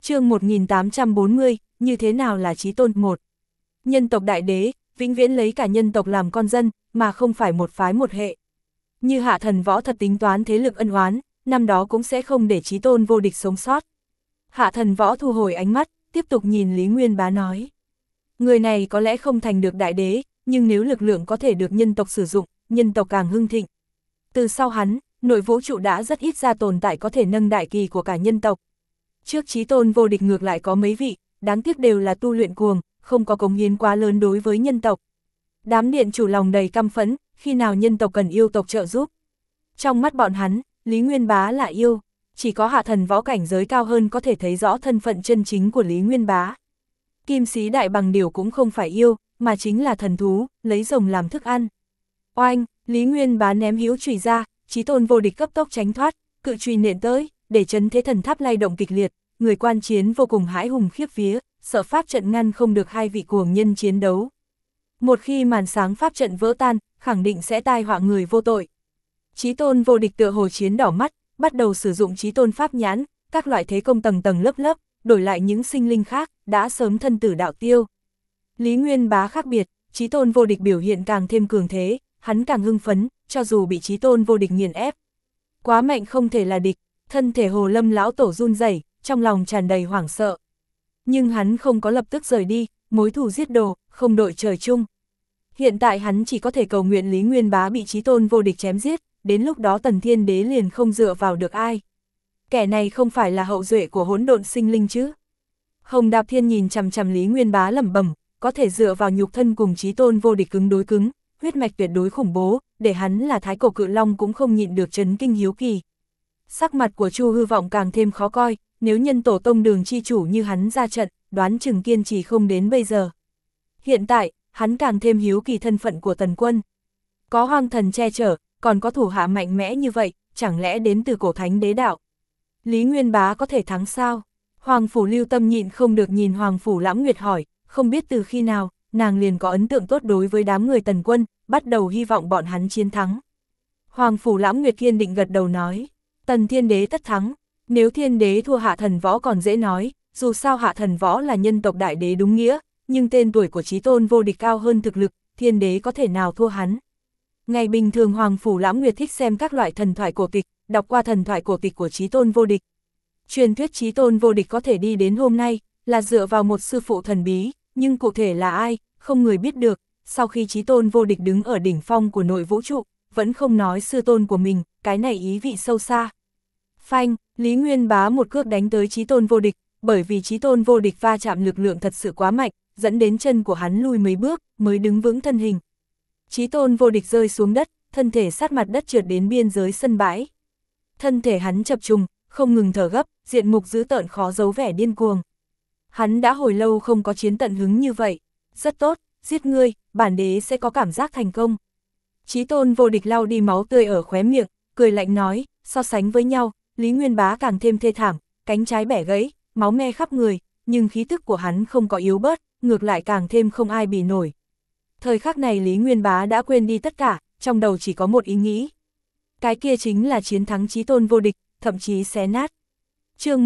Chương 1840, như thế nào là chí tôn? 1. Nhân tộc đại đế, vĩnh viễn lấy cả nhân tộc làm con dân, mà không phải một phái một hệ. Như Hạ Thần Võ thật tính toán thế lực ân oán, năm đó cũng sẽ không để chí tôn vô địch sống sót. Hạ Thần Võ thu hồi ánh mắt, tiếp tục nhìn Lý Nguyên Bá nói. Người này có lẽ không thành được đại đế, nhưng nếu lực lượng có thể được nhân tộc sử dụng, nhân tộc càng hưng thịnh. Từ sau hắn, nội vũ trụ đã rất ít ra tồn tại có thể nâng đại kỳ của cả nhân tộc. Trước chí tôn vô địch ngược lại có mấy vị, đáng tiếc đều là tu luyện cuồng, không có cống hiến quá lớn đối với nhân tộc. Đám điện chủ lòng đầy căm phẫn, khi nào nhân tộc cần yêu tộc trợ giúp. Trong mắt bọn hắn, Lý Nguyên Bá là yêu, chỉ có Hạ Thần Võ cảnh giới cao hơn có thể thấy rõ thân phận chân chính của Lý Nguyên Bá. Kim sĩ đại bằng điểu cũng không phải yêu, mà chính là thần thú, lấy rồng làm thức ăn. Oanh, Lý Nguyên Bá ném hữu chùy ra, chí tôn vô địch cấp tốc tránh thoát, cự chùy nện tới, để chấn thế thần tháp lay động kịch liệt, người quan chiến vô cùng hãi hùng khiếp vía, sợ pháp trận ngăn không được hai vị cuồng nhân chiến đấu. Một khi màn sáng pháp trận vỡ tan, khẳng định sẽ tai họa người vô tội. Chí tôn vô địch tựa hồ chiến đỏ mắt, bắt đầu sử dụng chí tôn pháp nhãn, các loại thế công tầng tầng lớp lớp, đổi lại những sinh linh khác, đã sớm thân tử đạo tiêu. Lý Nguyên Bá khác biệt, chí tôn vô địch biểu hiện càng thêm cường thế, hắn càng hưng phấn, cho dù bị chí tôn vô địch nghiền ép. Quá mạnh không thể là địch, thân thể Hồ Lâm lão tổ run rẩy, trong lòng tràn đầy hoảng sợ. Nhưng hắn không có lập tức rời đi, mối thù giết đồ, không đội trời chung. Hiện tại hắn chỉ có thể cầu nguyện Lý Nguyên Bá bị chí tôn vô địch chém giết, đến lúc đó Tần Thiên Đế liền không dựa vào được ai. Kẻ này không phải là hậu duệ của hỗn độn sinh linh chứ? Hồng Đạp Thiên nhìn chằm chằm Lý Nguyên Bá lẩm bẩm, có thể dựa vào nhục thân cùng chí tôn vô địch cứng đối cứng, huyết mạch tuyệt đối khủng bố, để hắn là thái cổ cự long cũng không nhịn được chấn kinh hiếu kỳ. Sắc mặt của Chu Hư Vọng càng thêm khó coi, nếu nhân tổ tông Đường chi chủ như hắn ra trận, đoán chừng kiên trì không đến bây giờ. Hiện tại, hắn càng thêm hiếu kỳ thân phận của Tần Quân. Có hoang thần che chở, còn có thủ hạ mạnh mẽ như vậy, chẳng lẽ đến từ cổ thánh đế đạo? Lý Nguyên Bá có thể thắng sao? Hoàng Phủ Lưu Tâm nhịn không được nhìn Hoàng Phủ Lãm Nguyệt hỏi, không biết từ khi nào, nàng liền có ấn tượng tốt đối với đám người Tần Quân, bắt đầu hy vọng bọn hắn chiến thắng. Hoàng Phủ Lãm Nguyệt kiên định gật đầu nói, Tần Thiên Đế tất thắng, nếu Thiên Đế thua Hạ Thần Võ còn dễ nói, dù sao Hạ Thần Võ là nhân tộc đại đế đúng nghĩa, nhưng tên tuổi của chí tôn vô địch cao hơn thực lực, Thiên Đế có thể nào thua hắn. Ngày bình thường Hoàng Phủ Lãm Nguyệt thích xem các loại thần thoại cổ tịch, đọc qua thần thoại cổ tịch của chí tôn vô địch. Truyền thuyết chí tôn vô địch có thể đi đến hôm nay, là dựa vào một sư phụ thần bí, nhưng cụ thể là ai, không người biết được. Sau khi chí tôn vô địch đứng ở đỉnh phong của nội vũ trụ, vẫn không nói sư tôn của mình, cái này ý vị sâu xa. Phanh, Lý Nguyên Bá một cước đánh tới chí tôn vô địch, bởi vì chí tôn vô địch va chạm lực lượng thật sự quá mạnh, dẫn đến chân của hắn lùi mấy bước, mới đứng vững thân hình. Chí tôn vô địch rơi xuống đất, thân thể sát mặt đất trượt đến biên giới sân bãi. Thân thể hắn chập trùng, không ngừng thở gấp, diện mục dữ tợn khó giấu vẻ điên cuồng. Hắn đã hồi lâu không có chiến tận hứng như vậy. Rất tốt, giết ngươi, bản đế sẽ có cảm giác thành công. Chí tôn vô địch lau đi máu tươi ở khóe miệng, cười lạnh nói, so sánh với nhau, Lý Nguyên Bá càng thêm thê thảm, cánh trái bẻ gãy, máu me khắp người, nhưng khí tức của hắn không có yếu bớt, ngược lại càng thêm không ai bì nổi. Thời khắc này Lý Nguyên Bá đã quên đi tất cả, trong đầu chỉ có một ý nghĩ. Cái kia chính là chiến thắng chí tôn vô địch, thậm chí xé nát. Chương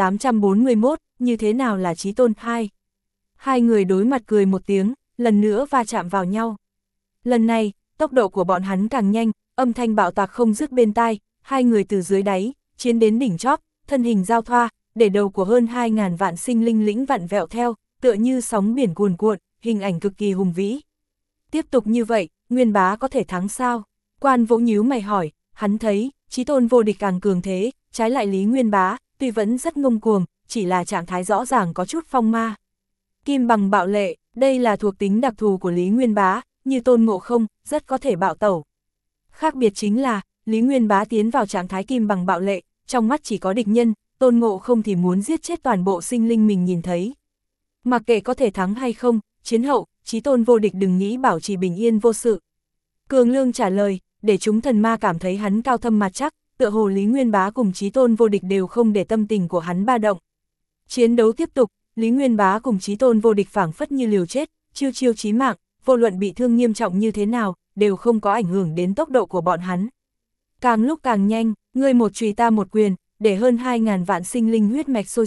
1841, như thế nào là chí tôn? 2. Hai người đối mặt cười một tiếng, lần nữa va chạm vào nhau. Lần này, tốc độ của bọn hắn càng nhanh, âm thanh bạo tạc không dứt bên tai, hai người từ dưới đáy, chiến đến đỉnh chóp, thân hình giao thoa, để đầu của hơn 2.000 vạn sinh linh lĩnh vặn vẹo theo, tựa như sóng biển cuồn cuộn, hình ảnh cực kỳ hùng vĩ. Tiếp tục như vậy, Nguyên Bá có thể thắng sao? Quan Vũ nhíu mày hỏi, hắn thấy, chí tôn vô địch càng cường thế, trái lại Lý Nguyên Bá, tuy vẫn rất ngông cuồng, chỉ là trạng thái rõ ràng có chút phong ma. Kim bằng bạo lệ, đây là thuộc tính đặc thù của Lý Nguyên Bá, như Tôn Ngộ Không, rất có thể bạo tẩu. Khác biệt chính là, Lý Nguyên Bá tiến vào trạng thái kim bằng bạo lệ, trong mắt chỉ có địch nhân, Tôn Ngộ Không thì muốn giết chết toàn bộ sinh linh mình nhìn thấy. Mặc kệ có thể thắng hay không, chiến hậu, chí tôn vô địch đừng nghĩ bảo trì bình yên vô sự. Cường Lương trả lời, để chúng thần ma cảm thấy hắn cao thâm mặt chắc, tựa hồ Lý Nguyên Bá cùng chí tôn vô địch đều không để tâm tình của hắn ba động. Chiến đấu tiếp tục, Lý Nguyên Bá cùng chí tôn vô địch phảng phất như liều chết, chiêu chiêu chí mạng, vô luận bị thương nghiêm trọng như thế nào, đều không có ảnh hưởng đến tốc độ của bọn hắn. Càng lúc càng nhanh, ngươi một chùy ta một quyền, để hơn 2.000 vạn sinh linh huyết mạch sôi sục,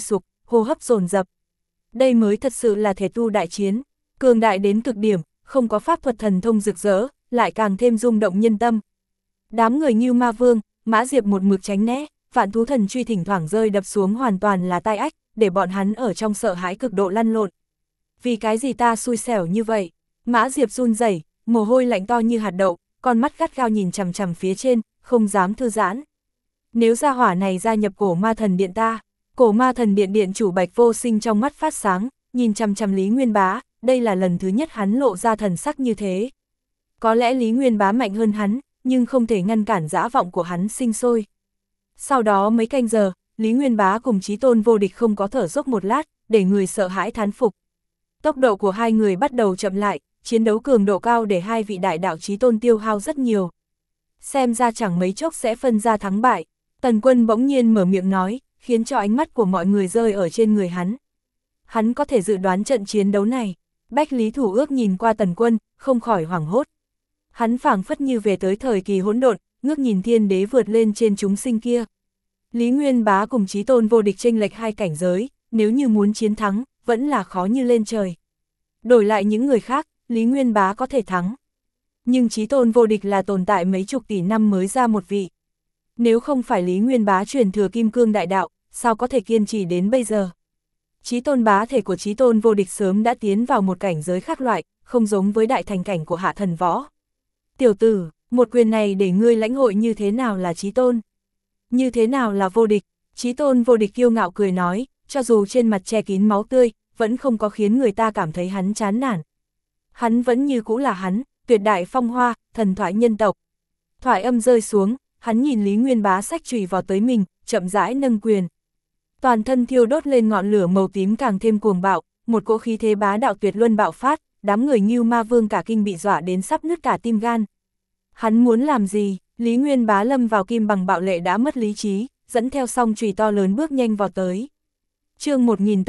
hô hấp dồn dập. Đây mới thật sự là thể tu đại chiến, cường đại đến cực điểm, không có pháp thuật thần thông rực rỡ, lại càng thêm rung động nhân tâm. Đám người Ngưu Ma Vương, Mã Diệp một mực tránh né, Vạn Thú Thần Truy thỉnh thoảng rơi đập xuống hoàn toàn là tai ách, để bọn hắn ở trong sợ hãi cực độ lăn lộn. Vì cái gì ta xui xẻo như vậy? Mã Diệp run rẩy, mồ hôi lạnh to như hạt đậu, con mắt gắt gao nhìn chằm chằm phía trên, không dám thư giãn. Nếu gia hỏa này gia nhập Cổ Ma Thần Điện ta, Cổ Ma Thần Điện điện chủ Bạch Vô Sinh trong mắt phát sáng, nhìn chằm chằm Lý Nguyên Bá, đây là lần thứ nhất hắn lộ ra thần sắc như thế. Có lẽ Lý Nguyên Bá mạnh hơn hắn, nhưng không thể ngăn cản dã vọng của hắn sinh sôi. Sau đó mấy canh giờ, Lý Nguyên Bá cùng Chí Tôn Vô Địch không có thở dốc một lát, để người sợ hãi thán phục. Tốc độ của hai người bắt đầu chậm lại, chiến đấu cường độ cao để hai vị đại đạo Chí Tôn tiêu hao rất nhiều. Xem ra chẳng mấy chốc sẽ phân ra thắng bại. Tần Quân bỗng nhiên mở miệng nói, khiến cho ánh mắt của mọi người rơi ở trên người hắn. Hắn có thể dự đoán trận chiến đấu này. Bách Lý Thủ Ước nhìn qua Tần Quân, không khỏi hoảng hốt. Hắn phảng phất như về tới thời kỳ hỗn độn, ngước nhìn thiên đế vượt lên trên chúng sinh kia. Lý Nguyên Bá cùng Chí Tôn Vô Địch chênh lệch hai cảnh giới, nếu như muốn chiến thắng, vẫn là khó như lên trời. Đổi lại những người khác, Lý Nguyên Bá có thể thắng. Nhưng Chí Tôn Vô Địch là tồn tại mấy chục tỷ năm mới ra một vị. Nếu không phải Lý Nguyên Bá truyền thừa Kim Cương Đại Đạo, sao có thể kiên trì đến bây giờ? Chí Tôn bá thể của Chí Tôn Vô Địch sớm đã tiến vào một cảnh giới khác loại, không giống với đại thành cảnh của Hạ Thần Võ. Tiểu tử, một quyền này để ngươi lãnh hội như thế nào là Chí Tôn? Như thế nào là vô địch? Chí Tôn Vô Địch kiêu ngạo cười nói, cho dù trên mặt che kín máu tươi, vẫn không có khiến người ta cảm thấy hắn chán nản. Hắn vẫn như cũ là hắn, tuyệt đại phong hoa, thần thoại nhân tộc. Thoại âm rơi xuống, hắn nhìn Lý Nguyên Bá xách chùy vào tới mình, chậm rãi nâng quyền. Toàn thân thiêu đốt lên ngọn lửa màu tím càng thêm cuồng bạo, một cỗ khí thế bá đạo tuyệt luân bạo phát, đám người Ngưu Ma Vương cả kinh bị dọa đến sắp nứt cả tim gan. Hắn muốn làm gì? Lý Nguyên Bá lâm vào kim bằng bạo lệ đã mất lý trí, dẫn theo song chùy to lớn bước nhanh vào tới. Chương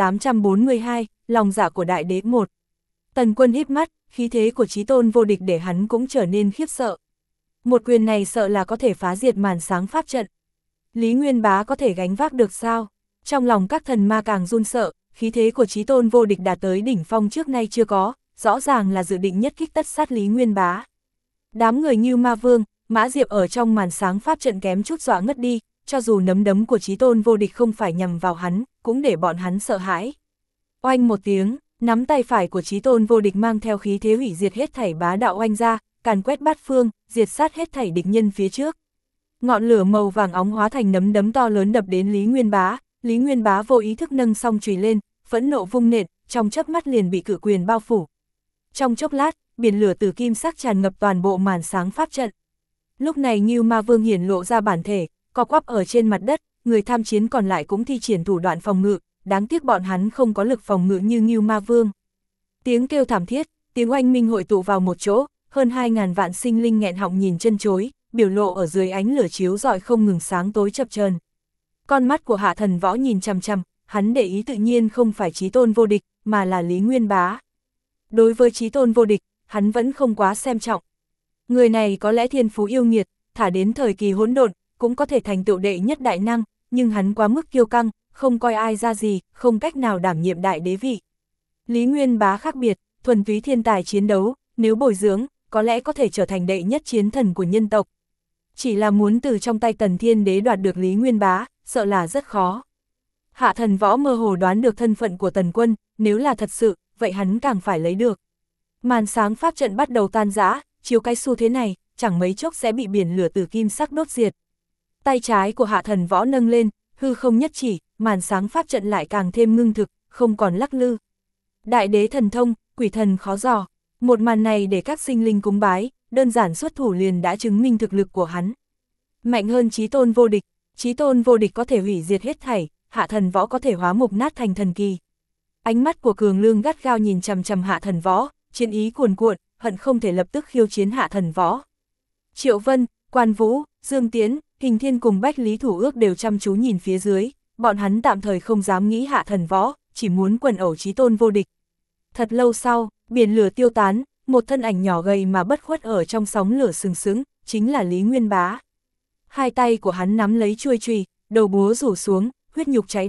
1842, lòng dạ của đại đế 1. Tần Quân híp mắt, khí thế của Chí Tôn Vô Địch để hắn cũng trở nên khiếp sợ. Một quyền này sợ là có thể phá diệt màn sáng pháp trận. Lý Nguyên Bá có thể gánh vác được sao? Trong lòng các thần ma càng run sợ, khí thế của Chí Tôn Vô Địch đạt tới đỉnh phong trước nay chưa có, rõ ràng là dự định nhất kích tất sát Lý Nguyên Bá. Đám người Ngưu Ma Vương, Mã Diệp ở trong màn sáng pháp trận kém chút dọa ngất đi, cho dù nấm đấm của Chí Tôn Vô Địch không phải nhằm vào hắn, cũng để bọn hắn sợ hãi. Oanh một tiếng, nắm tay phải của Chí Tôn Vô Địch mang theo khí thế hủy diệt hết thảy bá đạo oanh ra, càn quét bát phương, diệt sát hết thảy địch nhân phía trước. Ngọn lửa màu vàng óng hóa thành nấm đấm to lớn đập đến Lý Nguyên Bá. Lý Nguyên Bá vô ý thức nâng song chùy lên, phẫn nộ vung nện, trong chớp mắt liền bị cự quyền bao phủ. Trong chốc lát, biển lửa từ kim sắc tràn ngập toàn bộ màn sáng pháp trận. Lúc này Ngưu Ma Vương hiển lộ ra bản thể, co quắp ở trên mặt đất, người tham chiến còn lại cũng thi triển thủ đoạn phòng ngự, đáng tiếc bọn hắn không có lực phòng ngự như Ngưu Ma Vương. Tiếng kêu thảm thiết, tiếng oanh minh hội tụ vào một chỗ, hơn 2.000 vạn sinh linh nghẹn họng nhìn chân chối, biểu lộ ở dưới ánh lửa chiếu rọi không ngừng sáng tối chập chờn. Con mắt của Hạ Thần Võ nhìn chằm chằm, hắn để ý tự nhiên không phải Chí Tôn Vô Địch, mà là Lý Nguyên Bá. Đối với Chí Tôn Vô Địch, hắn vẫn không quá xem trọng. Người này có lẽ thiên phú yêu nghiệt, thả đến thời kỳ hỗn độn, cũng có thể thành tựu đệ nhất đại năng, nhưng hắn quá mức kiêu căng, không coi ai ra gì, không cách nào đảm nhiệm đại đế vị. Lý Nguyên Bá khác biệt, thuần túy thiên tài chiến đấu, nếu bồi dưỡng, có lẽ có thể trở thành đệ nhất chiến thần của nhân tộc. Chỉ là muốn từ trong tay Tần Thiên Đế đoạt được Lý Nguyên Bá, sợ là rất khó. Hạ Thần Võ mơ hồ đoán được thân phận của Tần Quân, nếu là thật sự, vậy hắn càng phải lấy được. Màn sáng pháp trận bắt đầu tan rã, chiếu cái xu thế này, chẳng mấy chốc sẽ bị biển lửa từ kim sắc đốt diệt. Tay trái của Hạ Thần Võ nâng lên, hư không nhất chỉ, màn sáng pháp trận lại càng thêm ngưng thực, không còn lắc lư. Đại đế thần thông, quỷ thần khó dò. Một màn này để các sinh linh cúng bái, đơn giản xuất thủ liền đã chứng minh thực lực của hắn. Mạnh hơn Chí Tôn Vô Địch, Chí Tôn Vô Địch có thể hủy diệt hết thảy, Hạ Thần Võ có thể hóa mục nát thành thần kỳ. Ánh mắt của Cường Lương gắt gao nhìn chằm chằm Hạ Thần Võ, chiến ý cuồn cuộn, hận không thể lập tức khiêu chiến Hạ Thần Võ. Triệu Vân, Quan Vũ, Dương Tiến, Hình Thiên cùng Bách Lý Thủ Ước đều chăm chú nhìn phía dưới, bọn hắn tạm thời không dám nghĩ Hạ Thần Võ, chỉ muốn quần ẩu Chí Tôn Vô Địch. Thật lâu sau, biển lửa tiêu tán, một thân ảnh nhỏ gầy mà bất khuất ở trong sóng lửa sừng sững, chính là Lý Nguyên Bá. Hai tay của hắn nắm lấy chuôi chùy, đầu búa rủ xuống, huyết nhục cháy đen,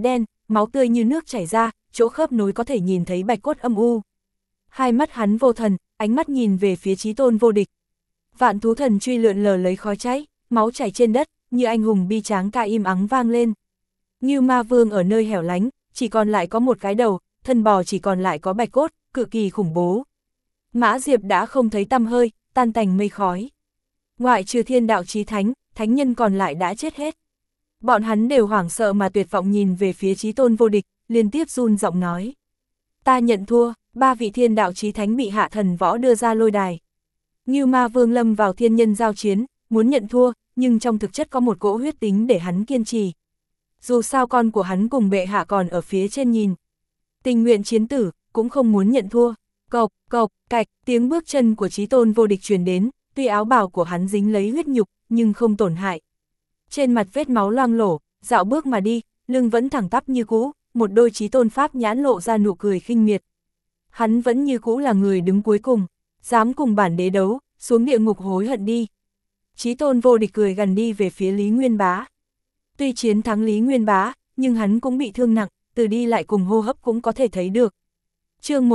máu tươi như nước chảy ra, chỗ khớp nối có thể nhìn thấy bạch cốt âm u. Hai mắt hắn vô thần, ánh mắt nhìn về phía Chí Tôn vô địch. Vạn thú thần truy lượn lờ lấy khói cháy, máu chảy trên đất, như anh hùng bi tráng ca im ắng vang lên. Ngưu Ma Vương ở nơi hẻo lánh, chỉ còn lại có một cái đầu, thân bò chỉ còn lại có bạch cốt, cực kỳ khủng bố. Mã Diệp đã không thấy tăm hơi, tan tành mây khói. Ngoại trừ Thiên Đạo Chí Thánh, thánh nhân còn lại đã chết hết. Bọn hắn đều hoảng sợ mà tuyệt vọng nhìn về phía Chí Tôn vô địch, liên tiếp run giọng nói. Ta nhận thua, ba vị Thiên Đạo Chí Thánh bị Hạ Thần Võ đưa ra lôi đài. Ngưu Ma Vương lâm vào thiên nhân giao chiến, muốn nhận thua, nhưng trong thực chất có một cỗ huyết tính để hắn kiên trì. Dù sao con của hắn cùng bệ hạ còn ở phía trên nhìn. Tình nguyện chiến tử, cũng không muốn nhận thua. Cộc, cộc, cạch, tiếng bước chân của Chí Tôn vô địch truyền đến, tuy áo bào của hắn dính lấy huyết nhục, nhưng không tổn hại. Trên mặt vết máu loang lổ, dạo bước mà đi, lưng vẫn thẳng tắp như cũ, một đôi Chí Tôn pháp nhãn lộ ra nụ cười khinh miệt. Hắn vẫn như cũ là người đứng cuối cùng, dám cùng bản đế đấu, xuống địa ngục hối hận đi. Chí Tôn vô địch cười gần đi về phía Lý Nguyên Bá. Tuy chiến thắng Lý Nguyên Bá, nhưng hắn cũng bị thương nặng, từ đi lại cùng hô hấp cũng có thể thấy được. Chương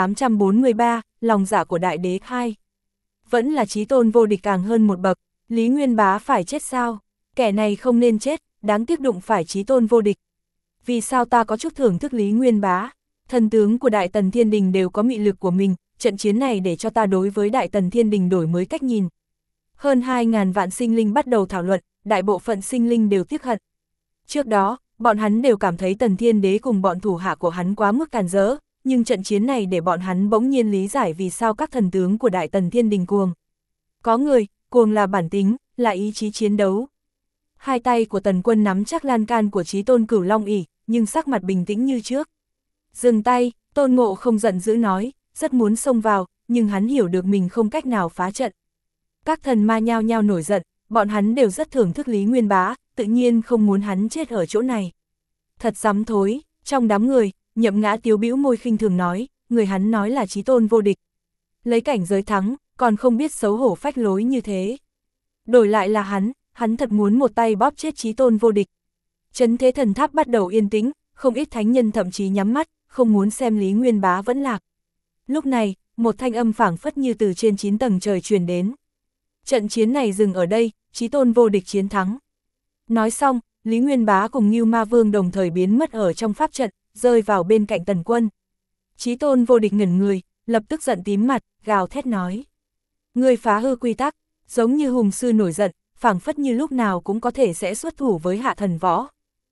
1843, lòng dạ của đại đế 2. Vẫn là Chí Tôn vô địch càng hơn một bậc, Lý Nguyên Bá phải chết sao? Kẻ này không nên chết, đáng tiếc đụng phải Chí Tôn vô địch. Vì sao ta có chút thưởng thức Lý Nguyên Bá? Thần tướng của Đại Tần Thiên Đình đều có mị lực của mình, trận chiến này để cho ta đối với Đại Tần Thiên Đình đổi mới cách nhìn. Hơn 2.000 vạn sinh linh bắt đầu thảo luận, đại bộ phận sinh linh đều tiếc hận. Trước đó, bọn hắn đều cảm thấy Tần Thiên Đế cùng bọn thủ hạ của hắn quá mức càn rỡ, nhưng trận chiến này để bọn hắn bỗng nhiên lý giải vì sao các thần tướng của Đại Tần Thiên Đình cuồng. Có người, cuồng là bản tính, là ý chí chiến đấu. Hai tay của Tần Quân nắm chắc lan can của Chí Tôn Cửu Long ỷ, nhưng sắc mặt bình tĩnh như trước. Dừng tay, Tôn Ngộ không giận dữ nói, rất muốn xông vào, nhưng hắn hiểu được mình không cách nào phá trận. Các thần ma nhao nhao nổi giận, bọn hắn đều rất thưởng thức Lý Nguyên Bá, tự nhiên không muốn hắn chết ở chỗ này. Thật dám thối, trong đám người, Nhậm Ngã Tiếu bĩu môi khinh thường nói, người hắn nói là Chí Tôn vô địch. Lấy cảnh giới thắng, còn không biết xấu hổ phách lối như thế. Đổi lại là hắn thật muốn một tay bóp chết Chí Tôn vô địch. Trấn Thế Thần Tháp bắt đầu yên tĩnh, không ít thánh nhân thậm chí nhắm mắt, không muốn xem Lý Nguyên Bá vẫn lạc. Lúc này, một thanh âm phảng phất như từ trên 9 tầng trời truyền đến. Trận chiến này dừng ở đây, Chí Tôn vô địch chiến thắng. Nói xong, Lý Nguyên Bá cùng Ngưu Ma Vương đồng thời biến mất ở trong pháp trận, rơi vào bên cạnh Tần Quân. Chí Tôn vô địch ngẩn người, lập tức giận tím mặt, gào thét nói. Người phá hư quy tắc, giống như hùng sư nổi giận, phảng phất như lúc nào cũng có thể sẽ xuất thủ với Hạ Thần Võ.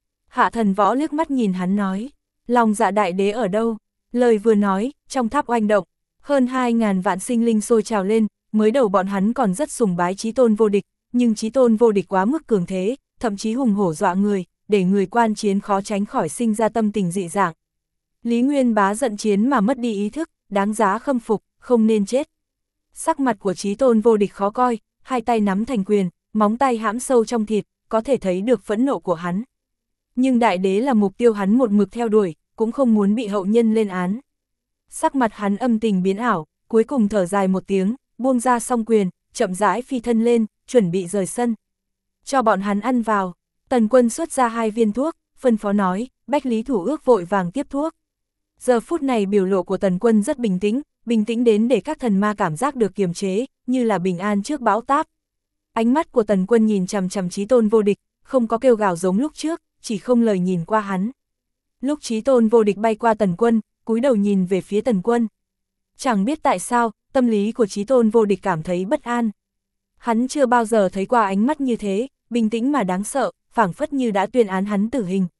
Hạ Thần Võ liếc mắt nhìn hắn nói, lòng dạ đại đế ở đâu? Lời vừa nói, trong tháp oanh động, hơn 2.000 vạn sinh linh sôi trào lên, mới đầu bọn hắn còn rất sùng bái Chí Tôn vô địch, nhưng Chí Tôn vô địch quá mức cường thế, thậm chí hùng hổ dọa người, để người quan chiến khó tránh khỏi sinh ra tâm tình dị dạng. Lý Nguyên Bá giận chiến mà mất đi ý thức, đáng giá khâm phục, không nên chết. Sắc mặt của Chí Tôn vô địch khó coi, hai tay nắm thành quyền, móng tay hãm sâu trong thịt, có thể thấy được phẫn nộ của hắn. Nhưng đại đế là mục tiêu hắn một mực theo đuổi, cũng không muốn bị hậu nhân lên án. Sắc mặt hắn âm tình biến ảo, cuối cùng thở dài một tiếng, buông ra song quyền, chậm rãi phi thân lên, chuẩn bị rời sân. Cho bọn hắn ăn vào, Tần Quân xuất ra 2 viên thuốc, phân phó nói, Bách Lý Thủ Ước vội vàng tiếp thuốc. Giờ phút này biểu lộ của Tần Quân rất bình tĩnh đến để các thần ma cảm giác được kiềm chế, như là bình an trước bão táp. Ánh mắt của Tần Quân nhìn chằm chằm Chí Tôn vô địch, không có kêu gào giống lúc trước, chỉ không lời nhìn qua hắn. Lúc Chí Tôn vô địch bay qua Tần Quân, cúi đầu nhìn về phía Tần Quân. Chẳng biết tại sao, tâm lý của Chí Tôn vô địch cảm thấy bất an. Hắn chưa bao giờ thấy qua ánh mắt như thế, bình tĩnh mà đáng sợ, phảng phất như đã tuyên án hắn tử hình.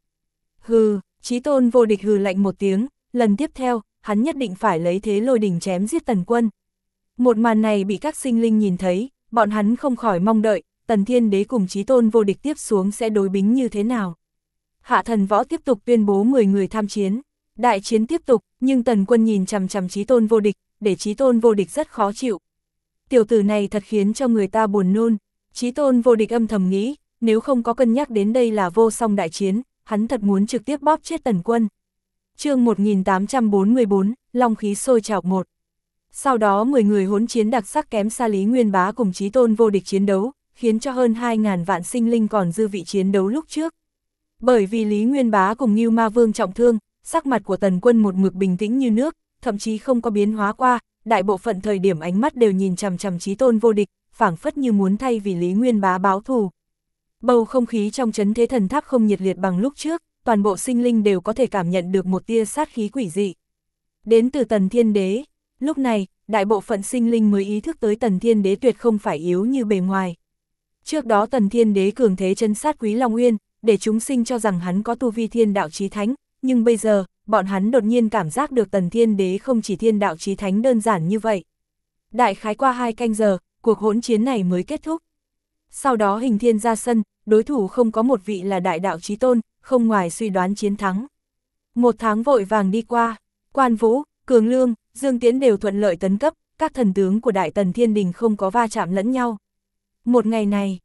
Hừ, Chí Tôn vô địch hừ lạnh một tiếng, lần tiếp theo, hắn nhất định phải lấy thế lôi đình chém giết Tần Quân. Một màn này bị các sinh linh nhìn thấy, bọn hắn không khỏi mong đợi, Tần Thiên Đế cùng Chí Tôn vô địch tiếp xuống sẽ đối bính như thế nào. Hạ Thần Võ tiếp tục tuyên bố 10 người tham chiến. Đại chiến tiếp tục, nhưng Tần Quân nhìn chằm chằm Chí Tôn vô địch, để Chí Tôn vô địch rất khó chịu. Tiểu tử này thật khiến cho người ta buồn nôn. Chí Tôn vô địch âm thầm nghĩ, nếu không có cân nhắc đến đây là vô song đại chiến, hắn thật muốn trực tiếp bóp chết Tần Quân. Chương 1844, Long khí sôi trào 1. Sau đó 10 người hỗn chiến đặc sắc kém xa Lý Nguyên Bá cùng Chí Tôn vô địch chiến đấu, khiến cho hơn 2.000 vạn sinh linh còn dư vị chiến đấu lúc trước. Bởi vì Lý Nguyên Bá cùng Ngưu Ma Vương trọng thương, sắc mặt của Tần Quân một mực bình tĩnh như nước, thậm chí không có biến hóa qua, đại bộ phận thời điểm ánh mắt đều nhìn chằm chằm Chí Tôn vô địch, phảng phất như muốn thay vì Lý Nguyên Bá báo thù. Bầu không khí trong trấn Thế Thần Tháp không nhiệt liệt bằng lúc trước, toàn bộ sinh linh đều có thể cảm nhận được một tia sát khí quỷ dị. Đến từ Tần Thiên Đế, lúc này, đại bộ phận sinh linh mới ý thức tới Tần Thiên Đế tuyệt không phải yếu như bề ngoài. Trước đó Tần Thiên Đế cường thế trấn sát Quý Long Uyên, để chúng sinh cho rằng hắn có tu vi thiên đạo chí thánh, nhưng bây giờ, bọn hắn đột nhiên cảm giác được Tần Thiên Đế không chỉ thiên đạo chí thánh đơn giản như vậy. Đại khái qua 2 canh giờ, cuộc hỗn chiến này mới kết thúc. Sau đó Hình Thiên ra sân, đối thủ không có một vị là đại đạo chí tôn, không ngoài suy đoán chiến thắng. 1 tháng vội vàng đi qua, Quan Vũ, Cường Lương, Dương Tiễn đều thuận lợi tấn cấp, các thần tướng của Đại Tần Thiên Đình không có va chạm lẫn nhau. Một ngày này,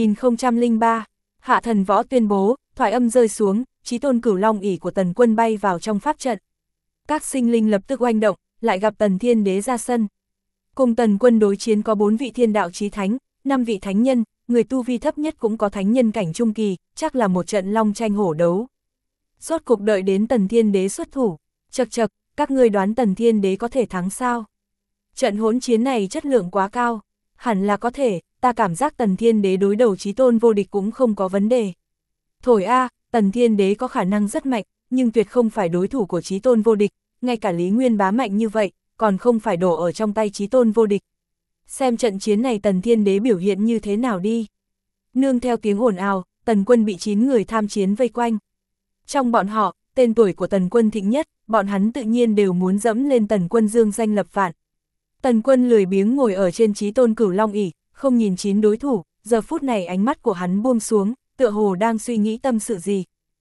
10.003, Hạ Thần Võ tuyên bố, thoại âm rơi xuống, Chí Tôn Cửu Long ỷ của Tần Quân bay vào trong pháp trận. Các sinh linh lập tức oanh động, lại gặp Tần Thiên Đế ra sân. Cùng Tần Quân đối chiến có 4 vị thiên đạo chí thánh, 5 vị thánh nhân, người tu vi thấp nhất cũng có thánh nhân cảnh trung kỳ, chắc là một trận long tranh hổ đấu. Rốt cục đợi đến Tần Thiên Đế xuất thủ, chậc chậc, các ngươi đoán Tần Thiên Đế có thể thắng sao? Trận hỗn chiến này chất lượng quá cao, hẳn là có thể, ta cảm giác Tần Thiên Đế đối đầu Chí Tôn vô địch cũng không có vấn đề. Thổi a, Tần Thiên Đế có khả năng rất mạnh, nhưng tuyệt không phải đối thủ của Chí Tôn vô địch, ngay cả Lý Nguyên Bá mạnh như vậy, còn không phải đổ ở trong tay Chí Tôn vô địch. Xem trận chiến này Tần Thiên Đế biểu hiện như thế nào đi. Nương theo tiếng ồn ào, Tần Quân bị 9 người tham chiến vây quanh. Trong bọn họ, tên tuổi của Tần Quân thịnh nhất, bọn hắn tự nhiên đều muốn dẫm lên Tần Quân dương danh lập vạn. Tần Quân lười biếng ngồi ở trên Chí Tôn Cửu Long ỷ, không nhìn 9 đối thủ, giờ phút này ánh mắt của hắn buông xuống, tựa hồ đang suy nghĩ tâm sự gì.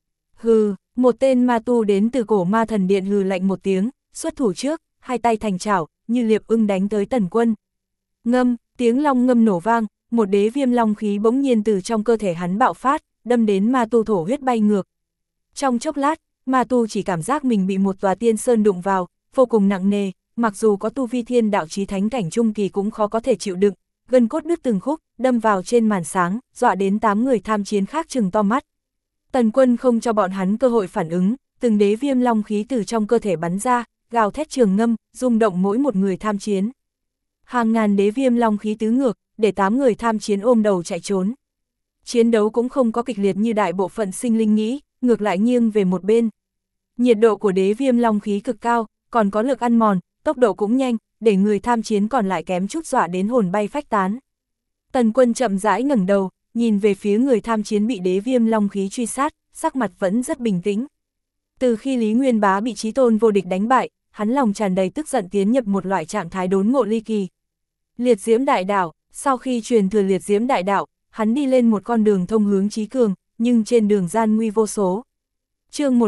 Hừ, một tên ma tu đến từ Cổ Ma Thần Điện hừ lạnh một tiếng, xuất thủ trước, hai tay thành chảo, như liệp ưng đánh tới Tần Quân. Ngâm, tiếng long ngâm nổ vang, một đế viêm long khí bỗng nhiên từ trong cơ thể hắn bạo phát, đâm đến ma tu thổ huyết bay ngược. Trong chốc lát, ma tu chỉ cảm giác mình bị một tòa tiên sơn đụng vào, vô cùng nặng nề, mặc dù có tu vi thiên đạo chí thánh cảnh trung kỳ cũng khó có thể chịu đựng, gân cốt đứt từng khúc, đâm vào trên màn sáng, dọa đến 8 người tham chiến khác trừng to mắt. Tần Quân không cho bọn hắn cơ hội phản ứng, từng đế viêm long khí từ trong cơ thể bắn ra, gào thét trường ngâm, rung động mỗi một người tham chiến. Hàng ngàn đế viêm long khí tứ ngược, để 8 người tham chiến ôm đầu chạy trốn. Chiến đấu cũng không có kịch liệt như đại bộ phận sinh linh nghĩ, ngược lại nghiêng về một bên. Nhiệt độ của đế viêm long khí cực cao, còn có lực ăn mòn, tốc độ cũng nhanh, để người tham chiến còn lại kém chút dọa đến hồn bay phách tán. Tần Quân chậm rãi ngẩng đầu, nhìn về phía người tham chiến bị đế viêm long khí truy sát, sắc mặt vẫn rất bình tĩnh. Từ khi Lý Nguyên Bá bị Chí Tôn vô địch đánh bại, hắn lòng tràn đầy tức giận tiến nhập một loại trạng thái đốn ngộ ly kỳ. Liệt diễm đại đạo, sau khi truyền thừa liệt diễm đại đạo, hắn đi lên một con đường thông hướng chí cường, nhưng trên đường gian nguy vô số. Chương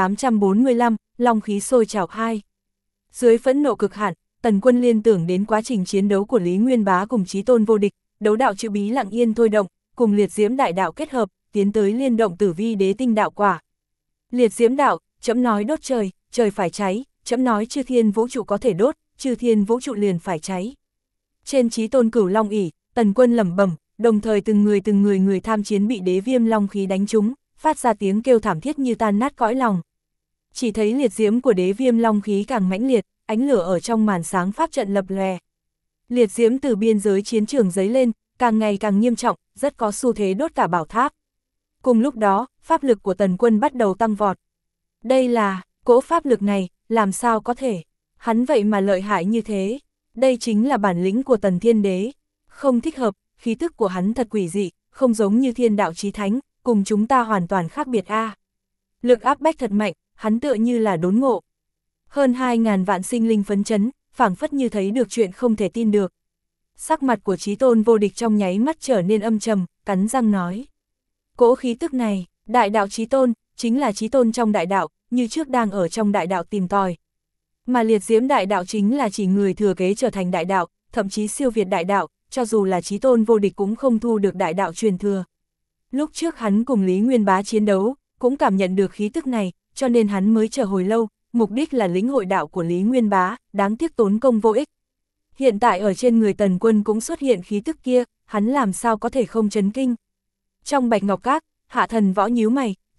1845, long khí sôi trào 2. Dưới phẫn nộ cực hạn, Tần Quân liên tưởng đến quá trình chiến đấu của Lý Nguyên Bá cùng Chí Tôn vô địch, đấu đạo chữ bí lặng yên thôi động, cùng liệt diễm đại đạo kết hợp, tiến tới liên động tử vi đế tinh đạo quả. Liệt diễm đạo, chấm nói đốt trời, trời phải cháy, chấm nói chư thiên vũ trụ có thể đốt, chư thiên vũ trụ liền phải cháy. Trên Chí Tôn Cửu Long ỷ, Tần Quân lẩm bẩm, đồng thời từng người tham chiến bị đế viêm long khí đánh trúng, phát ra tiếng kêu thảm thiết như tan nát cõi lòng. Chỉ thấy liệt diễm của đế viêm long khí càng mãnh liệt, ánh lửa ở trong màn sáng pháp trận lập lòe. Liệt diễm từ biên giới chiến trường dấy lên, càng ngày càng nghiêm trọng, rất có xu thế đốt cả bảo tháp. Cùng lúc đó, pháp lực của Tần Quân bắt đầu tăng vọt. Đây là, cỗ pháp lực này, làm sao có thể? Hắn vậy mà lợi hại như thế. Đây chính là bản lĩnh của Tần Thiên Đế. Không thích hợp, khí tức của hắn thật quỷ dị, không giống như thiên đạo chí thánh, cùng chúng ta hoàn toàn khác biệt a. Lực áp bách thật mạnh, hắn tựa như là đốn ngộ. Hơn 2.000 vạn sinh linh phấn chấn, phảng phất như thấy được chuyện không thể tin được. Sắc mặt của Chí Tôn vô địch trong nháy mắt trở nên âm trầm, cắn răng nói. Cỗ khí tức này, đại đạo Chí Tôn, chính là Chí Tôn trong đại đạo, như trước đang ở trong đại đạo tìm tòi. Mà liệt diễm đại đạo chính là chỉ người thừa kế trở thành đại đạo, thậm chí siêu việt đại đạo, cho dù là Chí Tôn vô địch cũng không thu được đại đạo truyền thừa. Lúc trước hắn cùng Lý Nguyên Bá chiến đấu, cũng cảm nhận được khí tức này, cho nên hắn mới chờ hồi lâu, mục đích là lĩnh hội đạo của Lý Nguyên Bá, đáng tiếc tốn công vô ích. Hiện tại ở trên người Tần Quân cũng xuất hiện khí tức kia, hắn làm sao có thể không chấn kinh. Trong Bạch Ngọc Các, Hạ Thần Võ nhíu mày,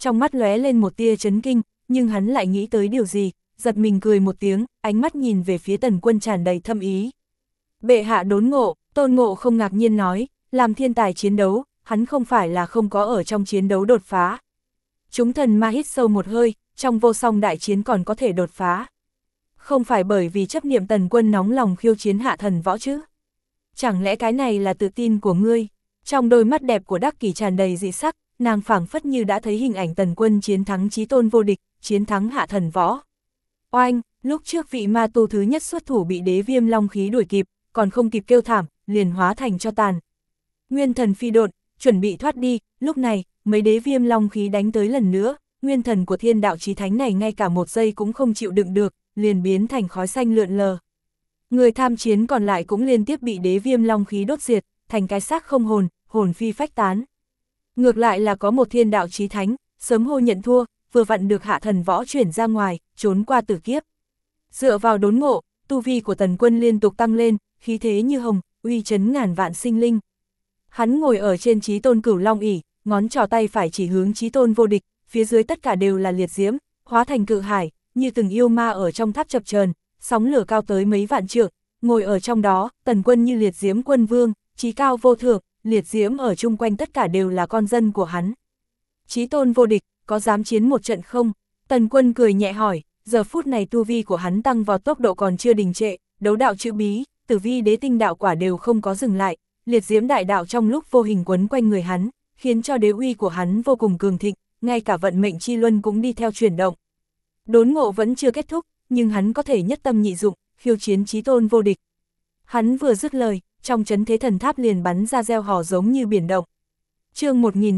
trong mắt lóe lên một tia chấn kinh, nhưng hắn lại nghĩ tới điều gì, giật mình cười một tiếng, ánh mắt nhìn về phía Tần Quân tràn đầy thâm ý. Bệ hạ đốn ngộ, Tôn Ngộ không ngạc nhiên nói, làm thiên tài chiến đấu, hắn không phải là không có ở trong chiến đấu đột phá. Chúng thần ma hít sâu một hơi, trong vô song đại chiến còn có thể đột phá. Không phải bởi vì chấp niệm Tần Quân nóng lòng khiêu chiến hạ thần võ chứ? Chẳng lẽ cái này là tự tin của ngươi? Trong đôi mắt đẹp của Đắc Kỷ tràn đầy dị sắc, nàng phảng phất như đã thấy hình ảnh Tần Quân chiến thắng chí tôn vô địch, chiến thắng hạ thần võ. Oanh, lúc trước vị ma tu thứ nhất xuất thủ bị đế viêm long khí đuổi kịp, còn không kịp kêu thảm, liền hóa thành cho tàn. Nguyên thần phi độn, chuẩn bị thoát đi, lúc này, mấy đế viêm long khí đánh tới lần nữa, nguyên thần của thiên đạo chí thánh này ngay cả một giây cũng không chịu đựng được, liền biến thành khói xanh lượn lờ. Người tham chiến còn lại cũng liên tiếp bị đế viêm long khí đốt diệt, thành cái xác không hồn, hồn phi phách tán. Ngược lại là có một thiên đạo chí thánh, sớm hô nhận thua, vừa vặn được hạ thần võ chuyển ra ngoài, trốn qua tử kiếp. Dựa vào đốn ngộ, tu vi của Tần Quân liên tục tăng lên, khí thế như hồng, uy chấn ngàn vạn sinh linh. Hắn ngồi ở trên chí tôn cửu long ỷ, ngón trỏ tay phải chỉ hướng chí tôn vô địch, phía dưới tất cả đều là liệt diễm, hóa thành cự hải, như từng yêu ma ở trong tháp chập chờn, sóng lửa cao tới mấy vạn trượng, ngồi ở trong đó, Tần Quân như liệt diễm quân vương, chí cao vô thượng, liệt diễm ở chung quanh tất cả đều là con dân của hắn. Chí tôn vô địch, có dám chiến một trận không? Tần Quân cười nhẹ hỏi, giờ phút này tu vi của hắn tăng vào tốc độ còn chưa đình trệ, đấu đạo chữ bí, tử vi đế tinh đạo quả đều không có dừng lại, liệt diễm đại đạo trong lúc vô hình quấn quanh người hắn, khiến cho đế uy của hắn vô cùng cường thịnh, ngay cả vận mệnh chi luân cũng đi theo chuyển động. Đốn ngộ vẫn chưa kết thúc, nhưng hắn có thể nhất tâm nhị dụng, khiêu chiến chí tôn vô địch. Hắn vừa dứt lời, trong chấn thế thần tháp liền bắn ra reo hò giống như biển động. Chương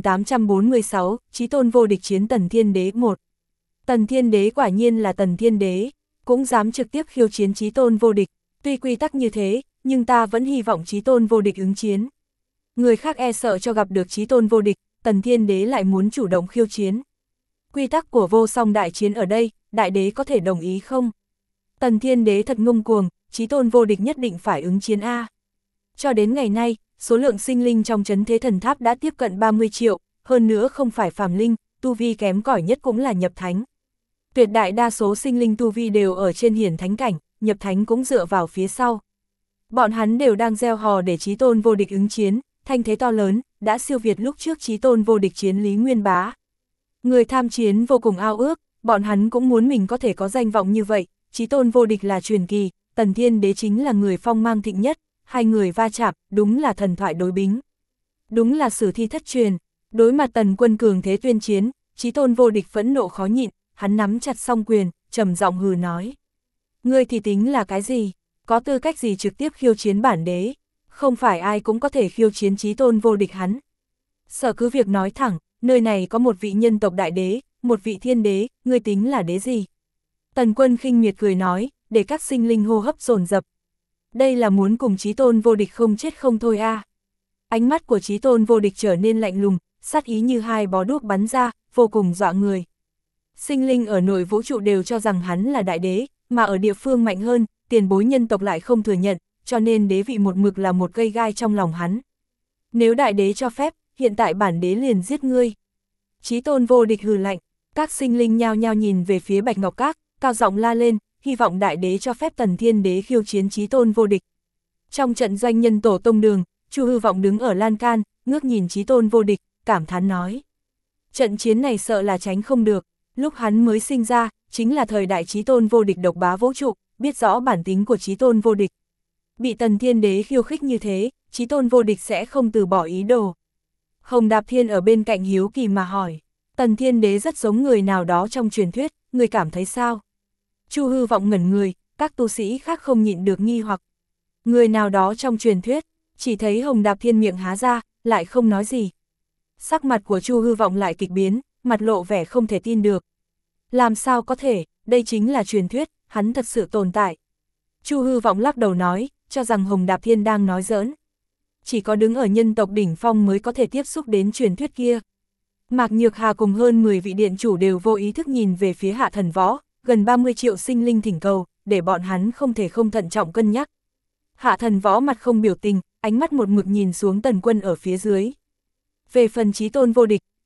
1846, chí tôn vô địch chiến Tần Thiên Đế 1. Tần Thiên Đế quả nhiên là Tần Thiên Đế, cũng dám trực tiếp khiêu chiến chí tôn vô địch, tuy quy tắc như thế, nhưng ta vẫn hy vọng chí tôn vô địch ứng chiến. Người khác e sợ cho gặp được chí tôn vô địch, Tần Thiên Đế lại muốn chủ động khiêu chiến. Quy tắc của vô song đại chiến ở đây, đại đế có thể đồng ý không? Tần Thiên Đế thật ngông cuồng, chí tôn vô địch nhất định phải ứng chiến A. Cho đến ngày nay, số lượng sinh linh trong chấn thế thần tháp đã tiếp cận 30 triệu, hơn nữa không phải phàm linh, tu vi kém cỏi nhất cũng là nhập thánh. Tuyệt đại đa số sinh linh tu vi đều ở trên hiển thánh cảnh, nhập thánh cũng dựa vào phía sau. Bọn hắn đều đang reo hò để chí tôn vô địch ứng chiến, thanh thế to lớn, đã siêu việt lúc trước chí tôn vô địch chiến Lý Nguyên Bá. Người tham chiến vô cùng ao ước, bọn hắn cũng muốn mình có thể có danh vọng như vậy, chí tôn vô địch là truyền kỳ, Tần Thiên Đế chính là người phong mang thịnh nhất, hai người va chạm, đúng là thần thoại đối bính. Đúng là sử thi thất truyền, đối mặt Tần Quân cường thế tuyên chiến, chí tôn vô địch phẫn nộ khó nhịn, hắn nắm chặt song quyền, trầm giọng hừ nói. Ngươi thì tính là cái gì? Có tư cách gì trực tiếp khiêu chiến bản đế? Không phải ai cũng có thể khiêu chiến chí tôn vô địch hắn. Sở cứ việc nói thẳng, nơi này có một vị nhân tộc đại đế, một vị thiên đế, ngươi tính là đế gì? Tần Quân khinh miệt cười nói, để các sinh linh hô hấp dồn dập. Đây là muốn cùng chí tôn vô địch không chết không thôi a. Ánh mắt của chí tôn vô địch trở nên lạnh lùng, sát ý như hai bó đuốc bắn ra, vô cùng dọa người. Sinh linh ở nội vũ trụ đều cho rằng hắn là đại đế, mà ở địa phương mạnh hơn, tiền bối nhân tộc lại không thừa nhận, cho nên đế vị một mực là một cây gai trong lòng hắn. Nếu đại đế cho phép, hiện tại bản đế liền giết ngươi. Chí tôn vô địch hừ lạnh, các sinh linh nhao nhao nhìn về phía Bạch Ngọc Các, cao giọng la lên, hy vọng đại đế cho phép Tần Thiên Đế khiêu chiến chí tôn vô địch. Trong trận doanh nhân tổ tông đường, Chu Hư Vọng đứng ở lan can, ngước nhìn chí tôn vô địch, cảm thán nói. Trận chiến này sợ là tránh không được, lúc hắn mới sinh ra, chính là thời đại chí tôn vô địch độc bá vũ trụ, biết rõ bản tính của chí tôn vô địch. Bị Tần Thiên Đế khiêu khích như thế, chí tôn vô địch sẽ không từ bỏ ý đồ. Hồng Đạp Thiên ở bên cạnh hiếu kỳ mà hỏi, Tần Thiên Đế rất giống người nào đó trong truyền thuyết, người cảm thấy sao? Chu Hư Vọng ngẩn người, các tu sĩ khác không nhịn được nghi hoặc. Người nào đó trong truyền thuyết, chỉ thấy Hồng Đạp Thiên miệng há ra, lại không nói gì. Sắc mặt của Chu Hư Vọng lại kịch biến, mặt lộ vẻ không thể tin được. Làm sao có thể, đây chính là truyền thuyết, hắn thật sự tồn tại. Chu Hư Vọng lắc đầu nói, cho rằng Hồng Đạp Thiên đang nói giỡn. Chỉ có đứng ở nhân tộc đỉnh phong mới có thể tiếp xúc đến truyền thuyết kia. Mạc Nhược Hà cùng hơn 10 vị điện chủ đều vô ý thức nhìn về phía hạ thần võ, gần 30 triệu sinh linh thỉnh cầu, để bọn hắn không thể không thận trọng cân nhắc. Hạ thần võ mặt không biểu tình, ánh mắt một mực nhìn xuống Tần Quân ở phía dưới. Về phần chí tôn vô địch,